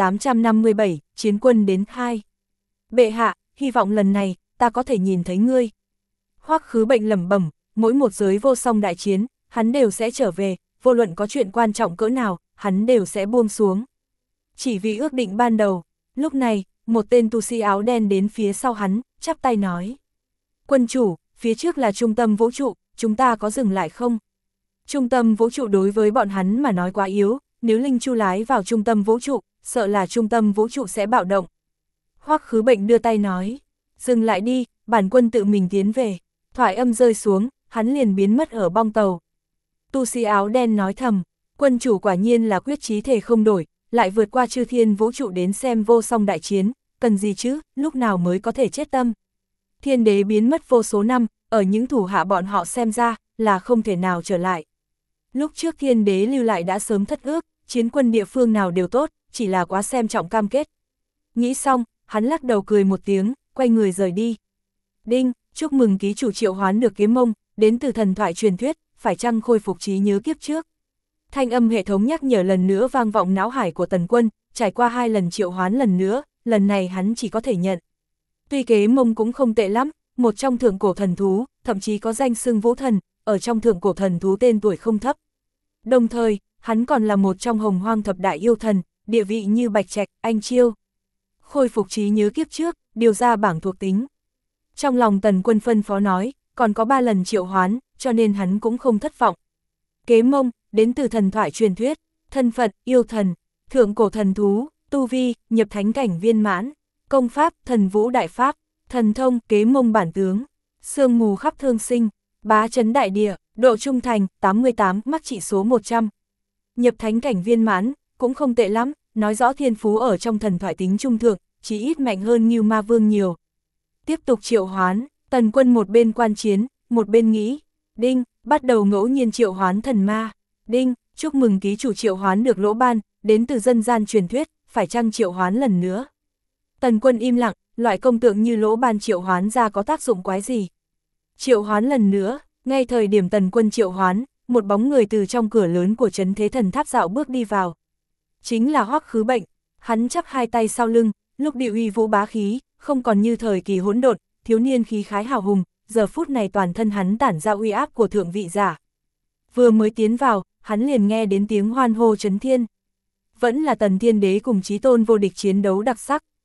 1857, chiến quân đến 2. Bệ hạ, hy vọng lần này, ta có thể nhìn thấy ngươi. Hoắc Khứ Bệnh lẩm bẩm, mỗi một giới vô song đại chiến, hắn đều sẽ trở về, vô luận có chuyện quan trọng cỡ nào, hắn đều sẽ buông xuống. Chỉ vì ước định ban đầu, lúc này, một tên tu sĩ áo đen đến phía sau hắn, chắp tay nói. Quân chủ, phía trước là trung tâm vũ trụ, chúng ta có dừng lại không? Trung tâm vũ trụ đối với bọn hắn mà nói quá yếu, nếu linh chu lái vào trung tâm vũ trụ, sợ là trung tâm vũ trụ sẽ bạo động. Hoắc Khứ Bệnh đưa tay nói, dừng lại đi, bản quân tự mình tiến về. Thoại âm rơi xuống, hắn liền biến mất ở bong tàu. Tu sĩ áo đen nói thầm, quân chủ quả nhiên là quyết chí thể không đổi, lại vượt qua chư thiên vũ trụ đến xem vô song đại chiến, cần gì chứ, lúc nào mới có thể chết tâm. Thiên đế biến mất vô số năm, ở những thủ hạ bọn họ xem ra, là không thể nào trở lại. Lúc trước thiên đế lưu lại đã sớm thất ước, chiến quân địa phương nào đều tốt, chỉ là quá xem trọng cam kết. Nghĩ xong, hắn lắc đầu cười một tiếng, quay người rời đi. Đinh, chúc mừng ký chủ triệu hoán được Kiếm Mông, đến từ thần thoại truyền thuyết, phải chăng khôi phục trí nhớ kiếp trước. Thanh âm hệ thống nhắc nhở lần nữa vang vọng não hải của Tần Quân, trải qua 2 lần triệu hoán lần nữa, lần này hắn chỉ có thể nhận. Tuy Kế Mông cũng không tệ lắm, một trong thượng cổ thần thú, thậm chí có danh xưng Vũ Thần, ở trong thượng cổ thần thú tên tuổi không thấp. Đồng thời, hắn còn là một trong Hồng Hoang thập đại yêu thần, địa vị như Bạch Trạch, Anh Chiêu. Khôi phục trí nhớ kiếp trước, điều ra bảng thuộc tính. Trong lòng Tần Quân phân phó nói, còn có 3 lần triệu hoán, cho nên hắn cũng không thất vọng. Kế Mông, đến từ thần thoại truyền thuyết, thân phận, yêu thần, thượng cổ thần thú, tu vi, nhập thánh cảnh viên mãn, công pháp, thần vũ đại pháp, thần thông, Kế Mông bản tướng, sương mù khắp thương sinh, bá chấn đại địa, độ trung thành, 88, mắc trị số 100. Nhập thánh cảnh viên mãn, cũng không tệ lắm, nói rõ thiên phú ở trong thần thoại tính trung thượng, chỉ ít mạnh hơn Ngưu Ma Vương nhiều. Tiếp tục triệu hoán, Tần Quân một bên quan chiến, một bên nghĩ, đinh, bắt đầu ngẫu nhiên triệu hoán thần ma, đinh, chúc mừng ký chủ triệu hoán được Lỗ Ban, đến từ dân gian truyền thuyết, phải chăng triệu hoán lần nữa. Tần Quân im lặng, loại công tượng như Lỗ Ban triệu hoán ra có tác dụng quái gì. Triệu hoán lần nữa, ngay thời điểm Tần Quân triệu hoán, một bóng người từ trong cửa lớn của trấn thế thần tháp dạo bước đi vào. Chính là Hoắc Khứ Bệnh, hắn chắp 2 tay sau lưng, lúc điệu uy vũ bá khí, không còn như thời kỳ hỗn độn, thiếu niên khí khái hào hùng, giờ phút này toàn thân hắn tản ra uy áp của thượng vị giả. Vừa mới tiến vào, hắn liền nghe đến tiếng hoan hô chấn thiên. Vẫn là Tần Thiên Đế cùng Chí Tôn vô địch chiến đấu đặc sắc.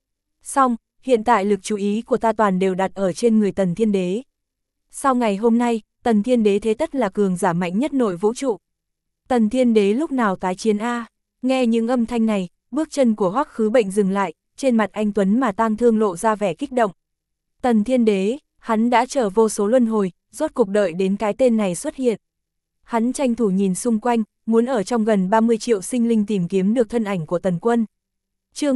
Xong, hiện tại lực chú ý của ta toàn đều đặt ở trên người Tần Thiên Đế. Sau ngày hôm nay, Tần Thiên Đế thế tất là cường giả mạnh nhất nội vũ trụ. Tần Thiên Đế lúc nào tái chiến a? Nghe những âm thanh này, bước chân của Hoắc Khứ Bệnh dừng lại, trên mặt anh Tuấn mà tang thương lộ ra vẻ kích động. Tần Thiên Đế, hắn đã chờ vô số luân hồi, rốt cục đợi đến cái tên này xuất hiện. Hắn tranh thủ nhìn xung quanh, muốn ở trong gần 30 triệu sinh linh tìm kiếm được thân ảnh của Tần Quân. Chương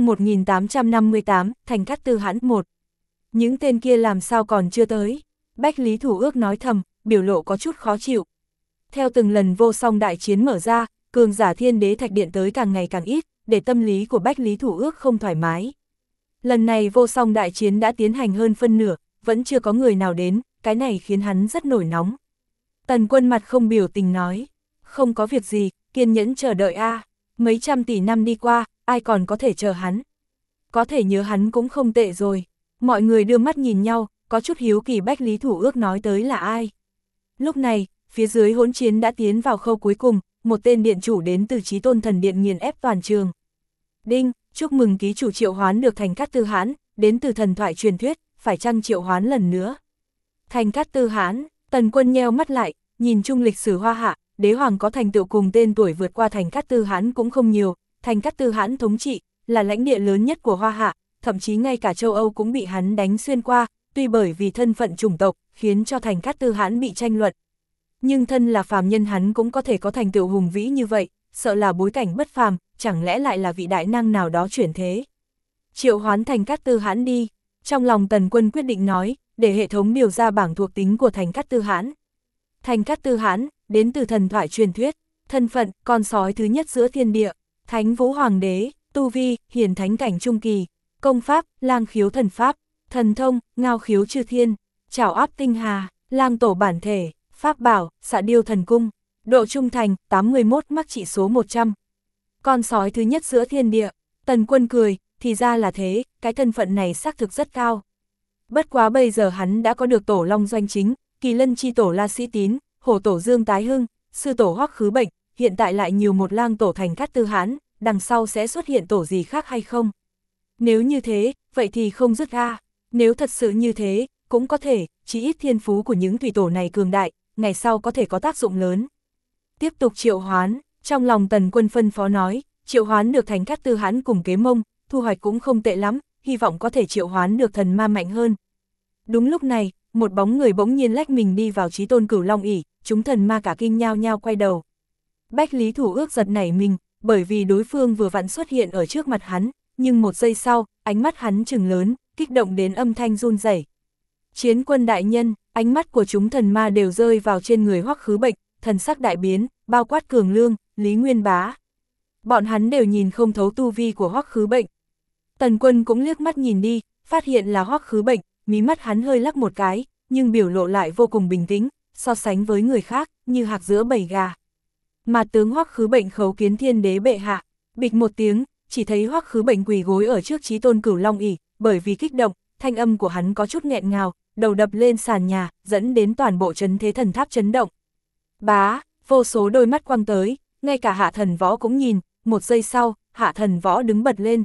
1858, Thành Cát Tư Hãn 1. Những tên kia làm sao còn chưa tới? Bách Lý Thủ Ước nói thầm, biểu lộ có chút khó chịu. Theo từng lần vô song đại chiến mở ra, cường giả Thiên Đế Thạch Điện tới càng ngày càng ít, để tâm lý của Bách Lý Thủ Ước không thoải mái. Lần này vô song đại chiến đã tiến hành hơn phân nửa, vẫn chưa có người nào đến, cái này khiến hắn rất nổi nóng. Tần Quân mặt không biểu tình nói, không có việc gì, kiên nhẫn chờ đợi a. Mấy trăm tỷ năm đi qua, ai còn có thể chờ hắn. Có thể nhớ hắn cũng không tệ rồi. Mọi người đưa mắt nhìn nhau, có chút hiếu kỳ Bách Lý Thủ Ước nói tới là ai. Lúc này, phía dưới hỗn chiến đã tiến vào khâu cuối cùng, một tên điện chủ đến từ Chí Tôn Thần Điện nghiền ép toàn trường. Đinh, chúc mừng ký chủ triệu hoán được Thành Cát Tư Hãn, đến từ thần thoại truyền thuyết, phải chăng triệu hoán lần nữa. Thành Cát Tư Hãn, Tần Quân nheo mắt lại, nhìn chung lịch sử Hoa Hạ, đế hoàng có thành tựu cùng tên tuổi vượt qua Thành Cát Tư Hãn cũng không nhiều. Thành Cát Tư Hãn thống trị, là lãnh địa lớn nhất của Hoa Hạ, thậm chí ngay cả châu Âu cũng bị hắn đánh xuyên qua, tuy bởi vì thân phận chủng tộc, khiến cho Thành Cát Tư Hãn bị tranh luận. Nhưng thân là phàm nhân hắn cũng có thể có thành tựu hùng vĩ như vậy, sợ là bối cảnh bất phàm, chẳng lẽ lại là vị đại năng nào đó chuyển thế. Triệu hoán Thành Cát Tư Hãn đi, trong lòng Tần Quân quyết định nói, để hệ thống điều ra bảng thuộc tính của Thành Cát Tư Hãn. Thành Cát Tư Hãn, đến từ thần thoại truyền thuyết, thân phận, con sói thứ nhất giữa thiên địa, Thánh Vũ Hoàng đế, tu vi, hiển thánh cảnh trung kỳ, công pháp, lang khiếu thần pháp, thần thông, ngao khiếu chư thiên, trảo áp tinh hà, lang tổ bản thể, pháp bảo, xạ điêu thần cung, độ trung thành, 81 mắc trị số 100. Con sói thứ nhất giữa thiên địa, Tần Quân cười, thì ra là thế, cái thân phận này xác thực rất cao. Bất quá bây giờ hắn đã có được tổ long doanh chính, kỳ lân chi tổ La Sĩ Tín, hổ tổ Dương Tái Hưng, sư tổ Hoắc Khứ Bệnh, hiện tại lại nhiều một lang tổ Thành Cát Tư Hãn, đằng sau sẽ xuất hiện tổ gì khác hay không? Nếu như thế, vậy thì không dứt a. Nếu thật sự như thế, cũng có thể, chỉ ít thiên phú của những thủy tổ này cường đại, ngày sau có thể có tác dụng lớn. Tiếp tục triệu hoán, trong lòng Tần Quân phân phó nói, triệu hoán được Thành Cát Tư Hãn cùng Kế Mông, thu hoạch cũng không tệ lắm, hy vọng có thể triệu hoán được thần ma mạnh hơn. Đúng lúc này, một bóng người bỗng nhiên lách mình đi vào Chí Tôn Cửu Long ỷ, chúng thần ma cả kinh nhao nhao quay đầu. Bách Lý Thủ Ước giật nảy mình, bởi vì đối phương vừa vặn xuất hiện ở trước mặt hắn, nhưng một giây sau, ánh mắt hắn trừng lớn, kích động đến âm thanh run rẩy. Chiến quân đại nhân, ánh mắt của chúng thần ma đều rơi vào trên người Hoắc Khứ Bệnh, thần sắc đại biến, bao quát Cường Lương, Lý Nguyên Bá. Bọn hắn đều nhìn không thấu tu vi của Hoắc Khứ Bệnh. Tần Quân cũng liếc mắt nhìn đi, phát hiện là Hoắc Khứ Bệnh, mí mắt hắn hơi lắc một cái, nhưng biểu lộ lại vô cùng bình tĩnh, so sánh với người khác, như hạc giữa bầy gà. Mà tướng Hoắc Khứ Bệnh khấu kiến Thiên Đế bệ hạ, bịch một tiếng, chỉ thấy Hoắc Khứ Bệnh quỳ gối ở trước Chí Tôn Cửu Long ỷ, bởi vì kích động, thanh âm của hắn có chút nghẹn ngào, đầu đập lên sàn nhà, dẫn đến toàn bộ trấn thế thần tháp chấn động. Bá, vô số đôi mắt quăng tới, ngay cả Hạ Thần Võ cũng nhìn, một giây sau, Hạ Thần Võ đứng bật lên.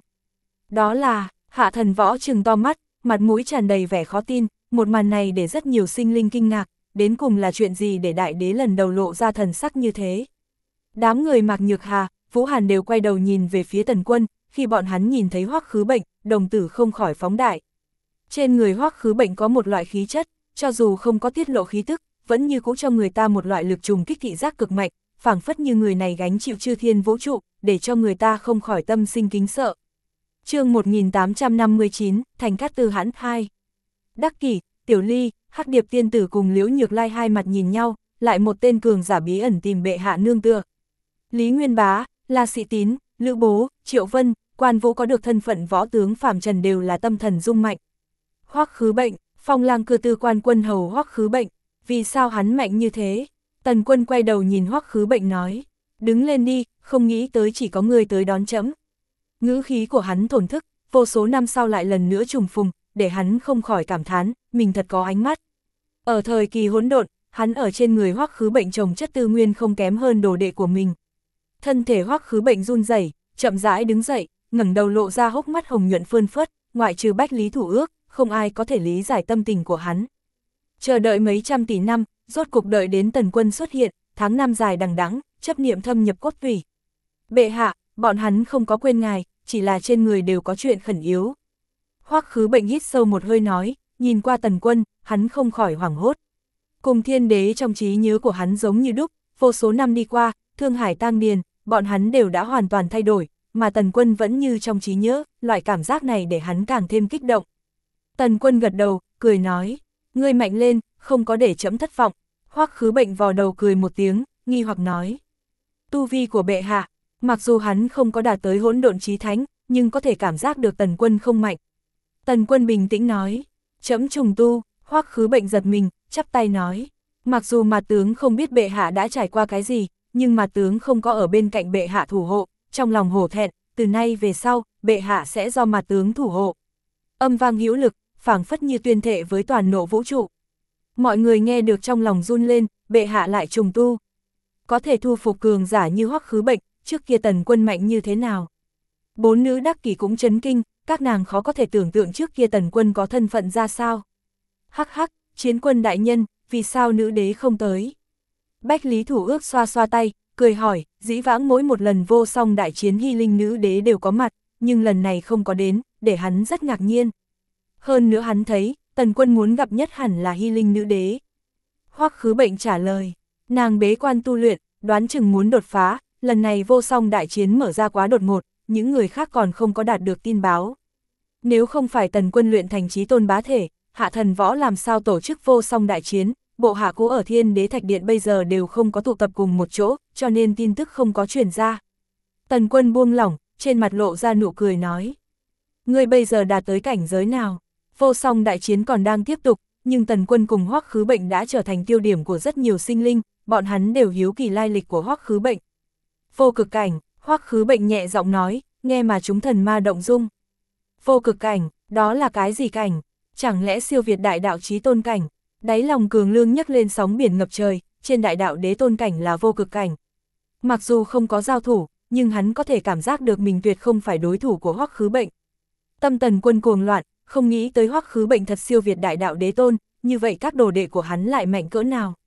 Đó là, Hạ Thần Võ trừng to mắt, mặt mũi tràn đầy vẻ khó tin, một màn này để rất nhiều sinh linh kinh ngạc, đến cùng là chuyện gì để đại đế lần đầu lộ ra thần sắc như thế. Đám người Mạc Nhược Hà, Vũ Hàn đều quay đầu nhìn về phía Tần Quân, khi bọn hắn nhìn thấy Hoắc Khứ Bệnh, đồng tử không khỏi phóng đại. Trên người Hoắc Khứ Bệnh có một loại khí chất, cho dù không có tiết lộ khí tức, vẫn như cũ cho người ta một loại lực trùng kích thị giác cực mạnh, phảng phất như người này gánh chịu chư thiên vũ trụ, để cho người ta không khỏi tâm sinh kính sợ. Chương 1859, Thành Cát Tư Hãn 2. Đắc Kỷ, Tiểu Ly, Hắc Điệp tiên tử cùng Liễu Nhược Lai hai mặt nhìn nhau, lại một tên cường giả bí ẩn tìm bệ hạ nương tựa. Lý Nguyên Bá, La Sĩ Tín, Lữ Bố, Triệu Vân, Quan Vũ có được thân phận võ tướng phàm trần đều là tâm thần dung mạnh. Hoắc Khứ Bệnh, Phong Lang Cư Tư Quan Quân hầu Hoắc Khứ Bệnh, vì sao hắn mạnh như thế? Tần Quân quay đầu nhìn Hoắc Khứ Bệnh nói, đứng lên đi, không nghĩ tới chỉ có người tới đón chấm. Ngữ khí của hắn thổn thức, vô số năm sau lại lần nữa trùng phùng, để hắn không khỏi cảm thán, mình thật có ánh mắt. Ở thời kỳ hỗn độn, hắn ở trên người Hoắc Khứ Bệnh trồng chất tư nguyên không kém hơn đồ đệ của mình. Thân thể Hoắc Khứ Bệnh run rẩy, chậm rãi đứng dậy, ngẩng đầu lộ ra hốc mắt hồng nhuận phơn phớt, ngoại trừ Bách Lý Thủ Ước, không ai có thể lý giải tâm tình của hắn. Chờ đợi mấy trăm tỷ năm, rốt cục đợi đến Tần Quân xuất hiện, tháng năm dài đằng đẵng, chấp niệm thâm nhập cốt tủy. Bệ hạ, bọn hắn không có quên ngài, chỉ là trên người đều có chuyện khẩn yếu. Hoắc Khứ Bệnh hít sâu một hơi nói, nhìn qua Tần Quân, hắn không khỏi hoảng hốt. Cùng Thiên Đế trong trí nhớ của hắn giống như đúc, vô số năm đi qua, Thương Hải tang điền, bọn hắn đều đã hoàn toàn thay đổi, mà Tần Quân vẫn như trong trí nhớ, loại cảm giác này để hắn càng thêm kích động. Tần Quân gật đầu, cười nói, ngươi mạnh lên, không có để trẫm thất vọng. Hoắc Khứ Bệnh vò đầu cười một tiếng, nghi hoặc nói. Tu vi của bệ hạ, mặc dù hắn không có đạt tới hỗn độn chí thánh, nhưng có thể cảm giác được Tần Quân không mạnh. Tần Quân bình tĩnh nói, trẫm trùng tu. Hoắc Khứ Bệnh giật mình, chắp tay nói, mặc dù mà tướng không biết bệ hạ đã trải qua cái gì, nhưng mà tướng không có ở bên cạnh bệ hạ thủ hộ, trong lòng hổ thẹn, từ nay về sau, bệ hạ sẽ do mà tướng thủ hộ. Âm vang hữu lực, phảng phất như tuyên thệ với toàn nộ vũ trụ. Mọi người nghe được trong lòng run lên, bệ hạ lại trùng tu. Có thể thu phục cường giả như Hoắc Khứ Bệnh, trước kia Tần Quân mạnh như thế nào. Bốn nữ đắc kỷ cũng chấn kinh, các nàng khó có thể tưởng tượng trước kia Tần Quân có thân phận ra sao. Hắc hắc, Chiến Quân đại nhân, vì sao nữ đế không tới? Bách Lý Thủ Ước xoa xoa tay, cười hỏi, dĩ vãng mỗi một lần vô song đại chiến Hy Linh nữ đế đều có mặt, nhưng lần này không có đến, để hắn rất ngạc nhiên. Hơn nữa hắn thấy, Tần Quân muốn gặp nhất hẳn là Hy Linh nữ đế. Hoắc Khứ Bệnh trả lời, nàng bế quan tu luyện, đoán chừng muốn đột phá, lần này vô song đại chiến mở ra quá đột ngột, những người khác còn không có đạt được tin báo. Nếu không phải Tần Quân luyện thành chí tôn bá thể, Hạ Thần Võ làm sao tổ chức vô song đại chiến, bộ hạ cũ ở Thiên Đế Thạch Điện bây giờ đều không có tụ tập cùng một chỗ, cho nên tin tức không có truyền ra. Tần Quân buông lỏng, trên mặt lộ ra nụ cười nói. Ngươi bây giờ đạt tới cảnh giới nào? Vô song đại chiến còn đang tiếp tục, nhưng Tần Quân cùng Hoắc Khứ Bệnh đã trở thành tiêu điểm của rất nhiều sinh linh, bọn hắn đều hiếu kỳ lai lịch của Hoắc Khứ Bệnh. Vô cực cảnh, Hoắc Khứ Bệnh nhẹ giọng nói, nghe mà chúng thần ma động dung. Vô cực cảnh, đó là cái gì cảnh? Chẳng lẽ siêu việt đại đạo chí tôn cảnh? Đáy lòng Cường Lương nhấc lên sóng biển ngập trời, trên đại đạo đế tôn cảnh là vô cực cảnh. Mặc dù không có giao thủ, nhưng hắn có thể cảm giác được mình tuyệt không phải đối thủ của Hoắc Khứ Bệnh. Tâm Tần Quân cuồng loạn, không nghĩ tới Hoắc Khứ Bệnh thật siêu việt đại đạo đế tôn, như vậy các đồ đệ của hắn lại mạnh cỡ nào.